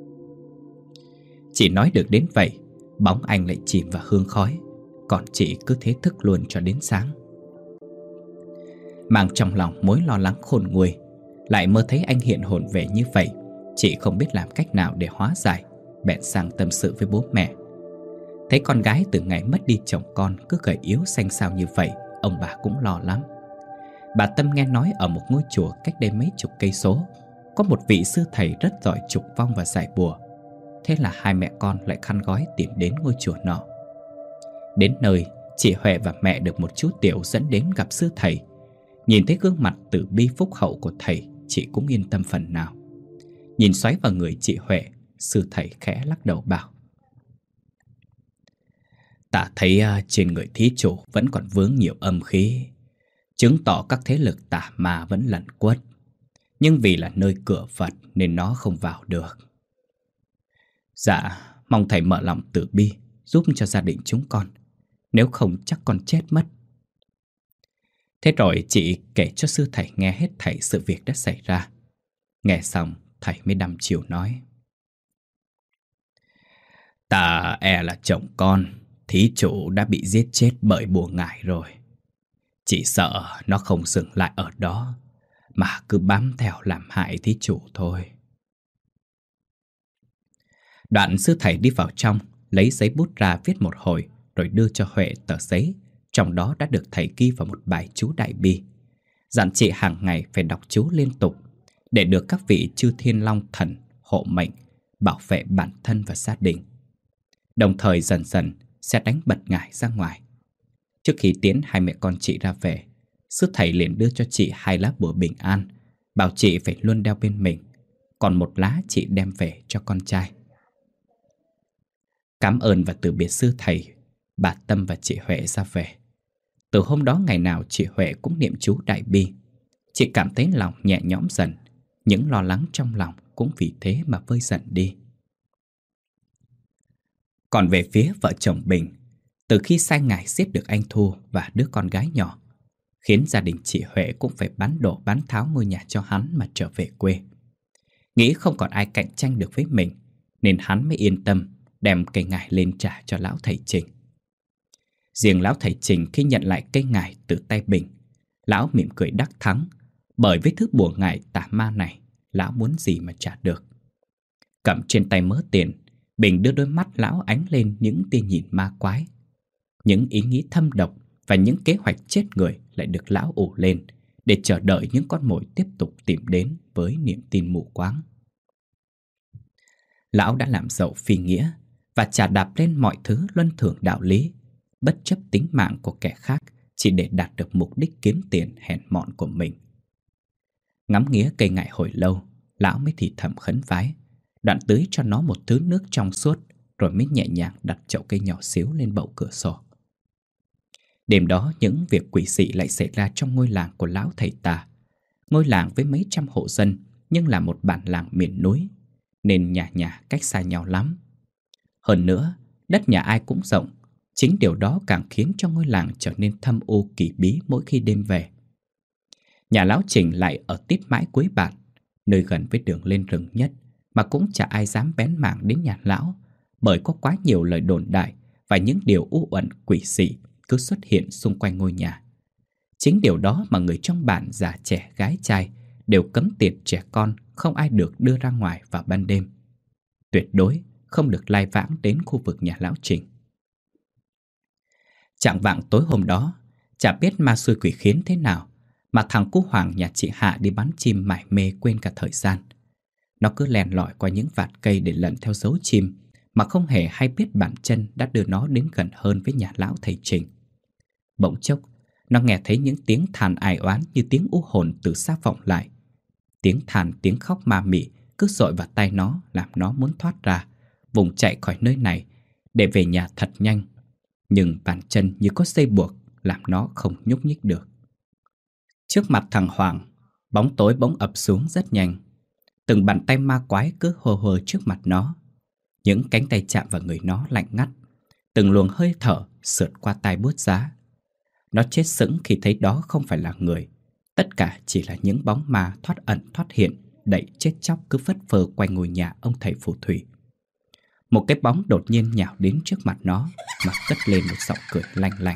Chỉ nói được đến vậy, bóng anh lại chìm vào hương khói. Còn chị cứ thế thức luôn cho đến sáng. Mang trong lòng mối lo lắng khôn nguôi, lại mơ thấy anh hiện hồn về như vậy. Chị không biết làm cách nào để hóa giải, bèn sang tâm sự với bố mẹ. Thấy con gái từ ngày mất đi chồng con cứ gầy yếu xanh xao như vậy, ông bà cũng lo lắm. Bà Tâm nghe nói ở một ngôi chùa cách đây mấy chục cây số có một vị sư thầy rất giỏi trục vong và giải bùa. Thế là hai mẹ con lại khăn gói tìm đến ngôi chùa nọ. Đến nơi, chị Huệ và mẹ được một chú Tiểu dẫn đến gặp sư thầy. Nhìn thấy gương mặt từ bi phúc hậu của thầy, chị cũng yên tâm phần nào. Nhìn xoáy vào người chị Huệ, sư thầy khẽ lắc đầu bảo: Ta thấy trên người thí chủ vẫn còn vướng nhiều âm khí, chứng tỏ các thế lực tà ma vẫn lẩn quất. Nhưng vì là nơi cửa Phật nên nó không vào được. Dạ, mong thầy mở lòng từ bi giúp cho gia đình chúng con, nếu không chắc con chết mất. Thế rồi chị kể cho sư thầy nghe hết thảy sự việc đã xảy ra. Nghe xong, thầy mới đăm chiêu nói: Ta e là chồng con, thí chủ đã bị giết chết bởi bùa ngải rồi. Chỉ sợ nó không dừng lại ở đó, mà cứ bám theo làm hại thí chủ thôi. Đoạn sư thầy đi vào trong, lấy giấy bút ra viết một hồi, rồi đưa cho Huệ tờ giấy. Trong đó đã được thầy ghi vào một bài chú đại bi, dặn chị hàng ngày phải đọc chú liên tục để được các vị chư thiên long thần hộ mệnh, bảo vệ bản thân và gia đình. Đồng thời dần dần sẽ đánh bật ngải ra ngoài. Trước khi tiễn hai mẹ con chị ra về, sư thầy liền đưa cho chị 2 lá bùa bình an, bảo chị phải luôn đeo bên mình. Còn 1 lá chị đem về cho con trai. Cảm ơn và từ biệt sư thầy, bà Tâm và chị Huệ ra về. Từ hôm đó ngày nào chị Huệ cũng niệm chú đại bi. Chị cảm thấy lòng nhẹ nhõm dần, những lo lắng trong lòng cũng vì thế mà vơi dần đi. Còn về phía vợ chồng Bình, từ khi sai ngải giết được anh Thu và đứa con gái nhỏ, khiến gia đình chị Huệ cũng phải bán đổ bán tháo ngôi nhà cho hắn mà trở về quê. Nghĩ không còn ai cạnh tranh được với mình, nên hắn mới yên tâm đem cây ngải lên trả cho lão thầy Trình. Riêng lão thầy Trình khi nhận lại cây ngải từ tay Bình, lão mỉm cười đắc thắng, bởi với thứ bùa ngải tà ma này, lão muốn gì mà trả được. Cầm trên tay mớ tiền, Bình đưa đôi mắt lão ánh lên những tia nhìn ma quái. Những ý nghĩ thâm độc và những kế hoạch chết người lại được lão ủ lên để chờ đợi những con mồi tiếp tục tìm đến với niềm tin mù quáng. Lão đã làm giàu phi nghĩa và chà đạp lên mọi thứ luân thường đạo lý, bất chấp tính mạng của kẻ khác chỉ để đạt được mục đích kiếm tiền hèn mọn của mình. Ngắm nghía cây ngải hồi lâu, lão mới thì thầm khấn vái, đoạn tưới cho nó một thứ nước trong suốt, rồi mới nhẹ nhàng đặt chậu cây nhỏ xíu lên bậu cửa sổ. Đêm đó những việc quỷ dị lại xảy ra trong ngôi làng của lão thầy tà. Ngôi làng với mấy trăm hộ dân nhưng là một bản làng miền núi, nên nhà nhà cách xa nhau lắm. Hơn nữa, đất nhà ai cũng rộng, chính điều đó càng khiến cho ngôi làng trở nên thâm u kỳ bí mỗi khi đêm về. Nhà lão Trình lại ở tít mãi cuối bản, nơi gần với đường lên rừng nhất, mà cũng chả ai dám bén mảng đến nhà lão, bởi có quá nhiều lời đồn đại và những điều u uẩn quỷ dị cứ xuất hiện xung quanh ngôi nhà. Chính điều đó mà người trong bản, già trẻ gái trai, đều cấm tiệt trẻ con không ai được đưa ra ngoài vào ban đêm. Tuyệt đối không được lai vãng đến khu vực nhà lão Trình. Chạng vạng tối hôm đó, chả biết ma xui quỷ khiến thế nào mà thằng Cú Hoàng nhà chị Hạ đi bắn chim mải mê quên cả thời gian. Nó cứ len lỏi qua những vạt cây để lần theo dấu chim, mà không hề hay biết bàn chân đã đưa nó đến gần hơn với nhà lão thầy Trình. Bỗng chốc, nó nghe thấy những tiếng than ai oán như tiếng u hồn từ xa vọng lại. Tiếng than, tiếng khóc ma mị cứ dội vào tai nó, làm nó muốn thoát ra, vùng chạy khỏi nơi này để về nhà thật nhanh. Nhưng bàn chân như có dây buộc, làm nó không nhúc nhích được. Trước mặt thằng Hoàng, bóng tối bỗng ập xuống rất nhanh. Từng bàn tay ma quái cứ hô hô trước mặt nó. Những cánh tay chạm vào người nó lạnh ngắt. Từng luồng hơi thở sượt qua tai buốt giá. Nó chết sững khi thấy đó không phải là người. Tất cả chỉ là những bóng ma thoát ẩn thoát hiện, đẩy chết chóc cứ phất phơ quanh ngôi nhà ông thầy phù thủy. Một cái bóng đột nhiên nhào đến trước mặt nó mà cất lên một giọng cười lanh lảnh.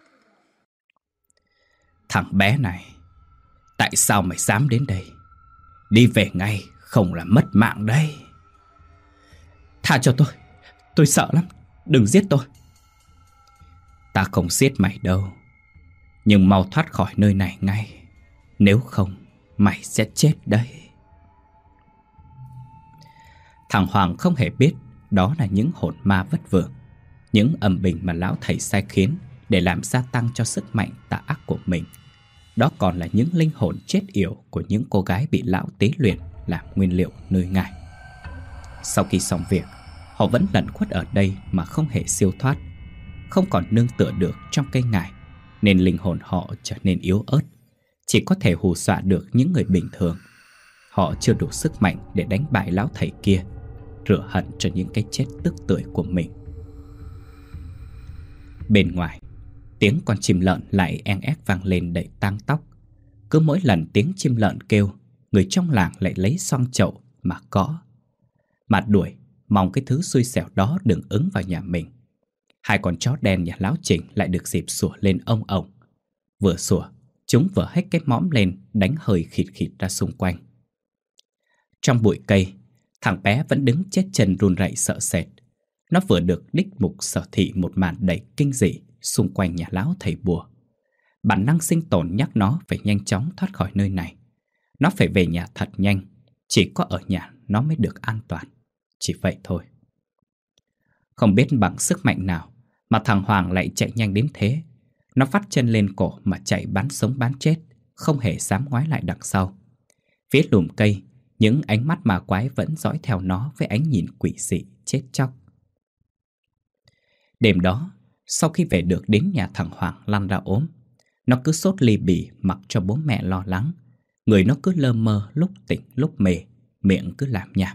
Thằng bé này, tại sao mày dám đến đây? Đi về ngay, không là mất mạng đấy. Tha cho tôi sợ lắm, đừng giết tôi. Ta không giết mày đâu, nhưng mau thoát khỏi nơi này ngay, nếu không mày sẽ chết đấy. Thằng Hoàng không hề biết đó là những hồn ma vất vưởng, những âm binh mà lão thầy sai khiến để làm gia tăng cho sức mạnh tà ác của mình. Đó còn là những linh hồn chết yểu của những cô gái bị lão tế luyện làm nguyên liệu nơi ngài. Sau khi xong việc, họ vẫn lẩn khuất ở đây mà không hề siêu thoát, không còn nương tựa được trong cây ngải, nên linh hồn họ trở nên yếu ớt, chỉ có thể hù dọa được những người bình thường. Họ chưa đủ sức mạnh để đánh bại lão thầy kia, rửa hận cho những cái chết tức tưởi của mình. Bên ngoài, tiếng con chim lợn lại en ép vang lên đầy tang tóc. Cứ mỗi lần tiếng chim lợn kêu, người trong làng lại lấy xoong chậu mà gõ, mà đuổi, mong cái thứ xui xẻo đó đừng ứng vào nhà mình. Hai con chó đen nhà lão Trình lại được dịp sủa lên ông ổng. Vừa sủa, chúng vừa hét cái mõm lên, đánh hơi khịt khịt ra xung quanh. Trong bụi cây, thằng bé vẫn đứng chết chân run rẩy sợ sệt. Nó vừa được đích mục sở thị một màn đầy kinh dị xung quanh nhà lão thầy bùa. Bản năng sinh tồn nhắc nó phải nhanh chóng thoát khỏi nơi này. Nó phải về nhà thật nhanh, chỉ có ở nhà nó mới được an toàn. Chỉ vậy thôi. Không biết bằng sức mạnh nào mà thằng Hoàng lại chạy nhanh đến thế. Nó vắt chân lên cổ mà chạy bán sống bán chết, không hề dám ngoái lại đằng sau. Phía lùm cây, những ánh mắt ma quái vẫn dõi theo nó với ánh nhìn quỷ dị chết chóc. Đêm đó, sau khi về được đến nhà thằng Hoàng lăn ra ốm, nó cứ sốt ly bì mặc cho bố mẹ lo lắng. Người nó cứ lơ mơ, lúc tỉnh lúc mê, miệng cứ làm nhảm.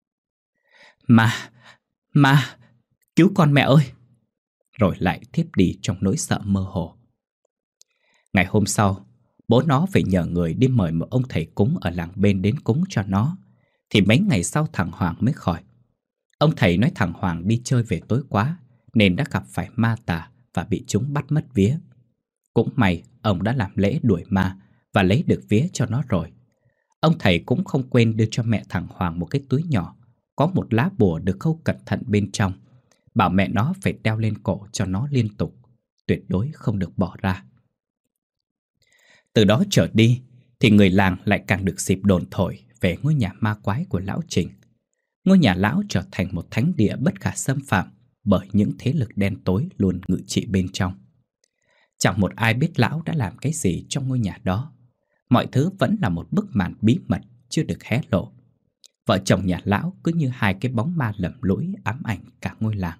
Mà, cứu con mẹ ơi! Rồi lại thiếp đi trong nỗi sợ mơ hồ. Ngày hôm sau, bố nó phải nhờ người đi mời một ông thầy cúng ở làng bên đến cúng cho nó. Thì mấy ngày sau thằng Hoàng mới khỏi. Ông thầy nói thằng Hoàng đi chơi về tối quá, nên đã gặp phải ma tà và bị chúng bắt mất vía. Cũng may ông đã làm lễ đuổi ma và lấy được vía cho nó rồi. Ông thầy cũng không quên đưa cho mẹ thằng Hoàng một cái túi nhỏ, có một lá bùa được khâu cẩn thận bên trong, bảo mẹ nó phải đeo lên cổ cho nó liên tục, tuyệt đối không được bỏ ra. Từ đó trở đi thì người làng lại càng được dịp đồn thổi về ngôi nhà ma quái của lão Trình. Ngôi nhà lão trở thành một thánh địa bất khả xâm phạm bởi những thế lực đen tối luôn ngự trị bên trong. Chẳng một ai biết lão đã làm cái gì trong ngôi nhà đó. Mọi thứ vẫn là một bức màn bí mật chưa được hé lộ. Vợ chồng nhà lão cứ như hai cái bóng ma lầm lũi ám ảnh cả ngôi làng.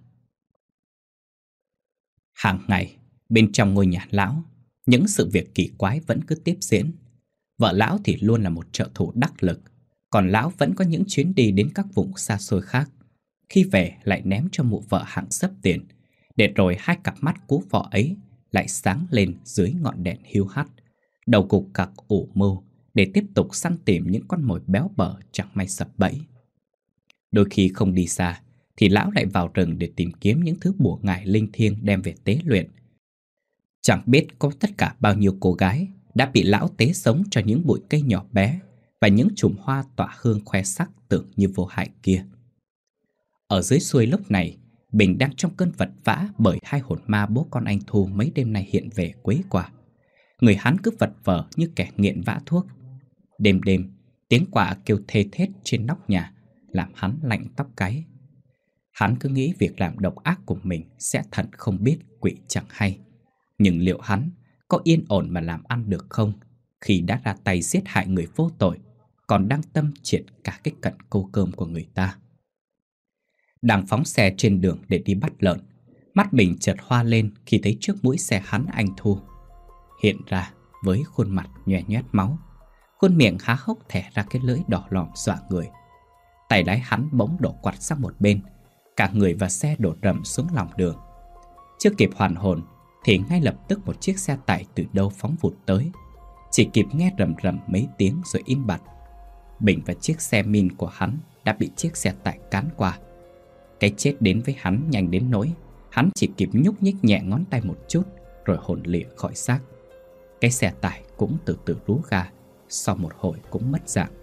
Hàng ngày, bên trong ngôi nhà lão, những sự việc kỳ quái vẫn cứ tiếp diễn. Vợ lão thì luôn là một trợ thủ đắc lực, còn lão vẫn có những chuyến đi đến các vùng xa xôi khác. Khi về lại ném cho mụ vợ hạng xấp tiền, để rồi hai cặp mắt cú vọ ấy lại sáng lên dưới ngọn đèn hiu hắt, đầu cục cặc ủ mưu để tiếp tục săn tìm những con mồi béo bở chẳng may sập bẫy. Đôi khi không đi xa thì lão lại vào rừng để tìm kiếm những thứ bùa ngải linh thiêng đem về tế luyện. Chẳng biết có tất cả bao nhiêu cô gái đã bị lão tế sống cho những bụi cây nhỏ bé và những chùm hoa tỏa hương khoe sắc tưởng như vô hại kia. Ở dưới xuôi lúc này, Bình đang trong cơn vật vã bởi hai hồn ma bố con anh Thu mấy đêm nay hiện về quấy quả. Người hắn cứ vật vờ như kẻ nghiện vã thuốc. Đêm đêm, tiếng quạ kêu thê thét trên nóc nhà làm hắn lạnh tóc gáy. Hắn cứ nghĩ việc làm độc ác của mình sẽ thận không biết quỷ chẳng hay. Nhưng liệu hắn có yên ổn mà làm ăn được không khi đã ra tay giết hại người vô tội, còn đang tâm triệt cả cái cận câu cơm của người ta? Đang phóng xe trên đường để đi bắt lợn, mắt Bình chợt hoa lên khi thấy trước mũi xe hắn anh Thu hiện ra với khuôn mặt nhoe nhoét máu, khuôn miệng há hốc thẻ ra cái lưỡi đỏ lòm dọa người. Tay lái hắn bỗng đổ quặt sang một bên, cả người và xe đổ rầm xuống lòng đường. Chưa kịp hoàn hồn thì ngay lập tức một chiếc xe tải từ đâu phóng vụt tới, chỉ kịp nghe rầm rầm mấy tiếng rồi im bặt. Bình và chiếc xe min của hắn đã bị chiếc xe tải cán qua. Cái chết đến với hắn nhanh đến nỗi hắn chỉ kịp nhúc nhích nhẹ ngón tay một chút rồi hồn lìa khỏi xác. Cái xe tải cũng từ từ rú ga, sau một hồi cũng mất dạng.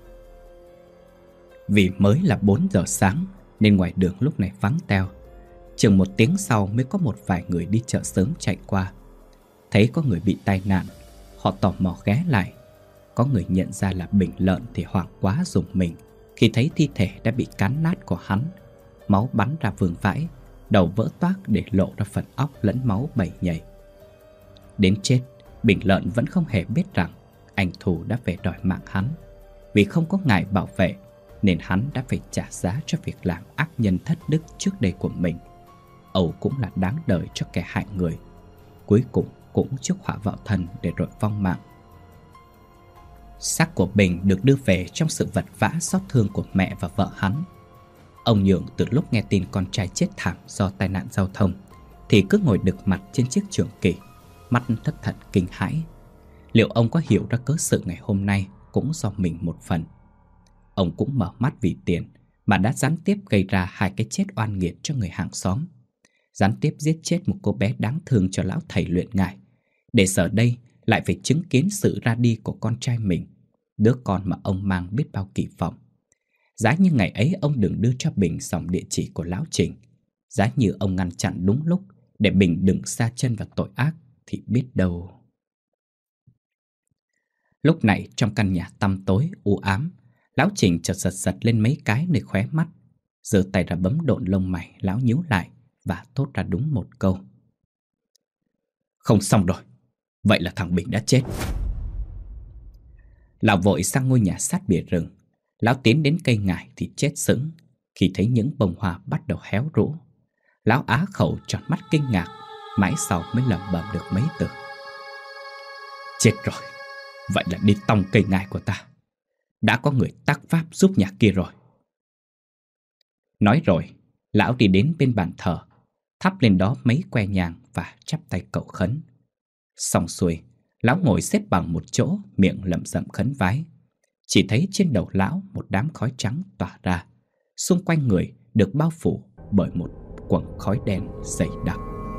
Vì mới là 4 giờ sáng nên ngoài đường lúc này vắng teo. Chừng một tiếng sau mới có một vài người đi chợ sớm chạy qua. Thấy có người bị tai nạn, họ tò mò ghé lại. Có người nhận ra là Bình lợn thì hoảng quá rùng mình khi thấy thi thể đã bị cán nát của hắn. Máu bắn ra vương vãi, đầu vỡ toác để lộ ra phần óc lẫn máu bầy nhầy. Đến chết, Bình lợn vẫn không hề biết rằng anh Thù đã về đòi mạng hắn. Vì không có ngài bảo vệ nên hắn đã phải trả giá cho việc làm ác nhân thất đức trước đây của mình. Âu cũng là đáng đời cho kẻ hại người. Cuối cùng cũng chuốc họa vào thân để rồi vong mạng. Xác của Bình được đưa về trong sự vật vã xót thương của mẹ và vợ hắn. Ông Nhượng từ lúc nghe tin con trai chết thảm do tai nạn giao thông thì cứ ngồi đực mặt trên chiếc trường kỷ, mắt thất thần kinh hãi. Liệu ông có hiểu ra cớ sự ngày hôm nay cũng do mình một phần? Ông cũng mở mắt vì tiền mà đã gián tiếp gây ra hai cái chết oan nghiệt cho người hàng xóm, gián tiếp giết chết một cô bé đáng thương cho lão thầy luyện ngải, để giờ đây lại phải chứng kiến sự ra đi của con trai mình, đứa con mà ông mang biết bao kỳ vọng. Giá như ngày ấy ông đừng đưa cho Bình dòng địa chỉ của lão Trình, giá như ông ngăn chặn đúng lúc để Bình đừng sa chân vào tội ác, thì biết đâu. Lúc này trong căn nhà tăm tối u ám, lão Trình chợt giật giật lên mấy cái nơi khóe mắt, giơ tay ra bấm độn lông mày lão nhíu lại và thốt ra đúng một câu: "Không xong rồi, vậy là thằng Bình đã chết." Lão vội sang ngôi nhà sát bìa rừng. Lão tiến đến cây ngải thì chết sững khi thấy những bông hoa bắt đầu héo rũ. Lão á khẩu tròn mắt kinh ngạc, mãi sau mới lẩm bẩm được mấy từ: "Chết rồi, vậy là đi tòng cây ngải của ta. Đã có người tác pháp giúp nhà kia rồi." Nói rồi, lão đi đến bên bàn thờ, thắp lên đó mấy que nhang và chắp tay cầu khấn. Xong xuôi, lão ngồi xếp bằng một chỗ, miệng lẩm rẩm khấn vái. Chỉ thấy trên đầu lão một đám khói trắng tỏa ra, xung quanh người được bao phủ bởi một quầng khói đen dày đặc.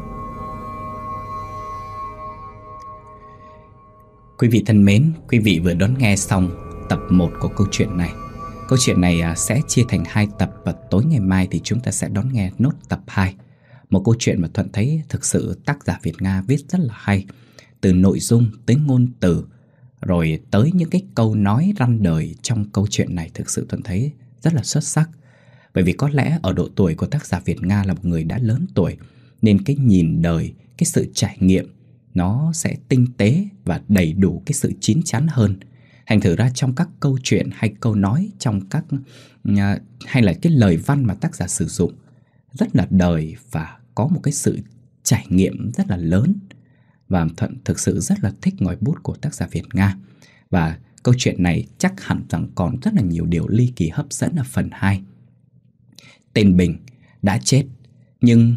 Quý vị thân mến, quý vị vừa đón nghe xong tập 1 của câu chuyện này. Câu chuyện này sẽ chia thành 2 tập và tối ngày mai thì chúng ta sẽ đón nghe nốt tập 2. Một câu chuyện mà Thuận thấy thực sự tác giả Việt Nga viết rất là hay. Từ nội dung tới ngôn từ, rồi tới những cái câu nói răn đời trong câu chuyện này, thực sự Thuận thấy rất là xuất sắc. Bởi vì có lẽ ở độ tuổi của tác giả Việt Nga là một người đã lớn tuổi, nên cái nhìn đời, cái sự trải nghiệm nó sẽ tinh tế và đầy đủ cái sự chín chắn hơn. Thành thử ra trong các câu chuyện hay câu nói trong các hay là cái lời văn mà tác giả sử dụng rất là đời và có một cái sự trải nghiệm rất là lớn. Và Thuận thực sự rất là thích ngòi bút của tác giả Việt Nga. Và câu chuyện này chắc hẳn rằng còn rất là nhiều điều ly kỳ hấp dẫn ở phần 2. Tên Bình đã chết, nhưng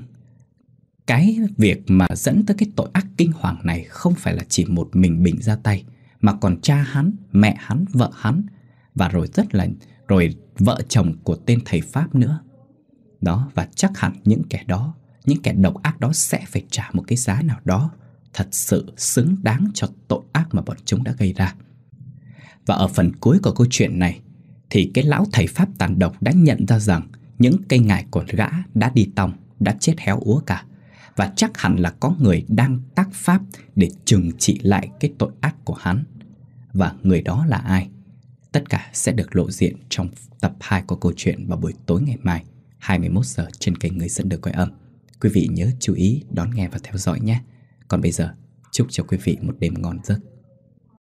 cái việc mà dẫn tới cái tội ác kinh hoàng này không phải là chỉ một mình Bình ra tay, mà còn cha hắn, mẹ hắn, vợ hắn, và rồi vợ chồng của tên thầy Pháp nữa. Đó, và chắc hẳn những kẻ đó, những kẻ độc ác đó sẽ phải trả một cái giá nào đó thật sự xứng đáng cho tội ác mà bọn chúng đã gây ra. Và ở phần cuối của câu chuyện này thì cái lão thầy Pháp tàn độc đã nhận ra rằng những cây ngải của gã đã đi tòng, đã chết héo úa cả. Và chắc hẳn là có người đang tác pháp để trừng trị lại cái tội ác của hắn. Và người đó là ai? Tất cả sẽ được lộ diện trong tập 2 của câu chuyện vào buổi tối ngày mai 21 giờ trên kênh Người Dẫn Đường Quay Âm. Quý vị nhớ chú ý đón nghe và theo dõi nhé. Còn bây giờ, chúc cho quý vị một đêm ngon giấc.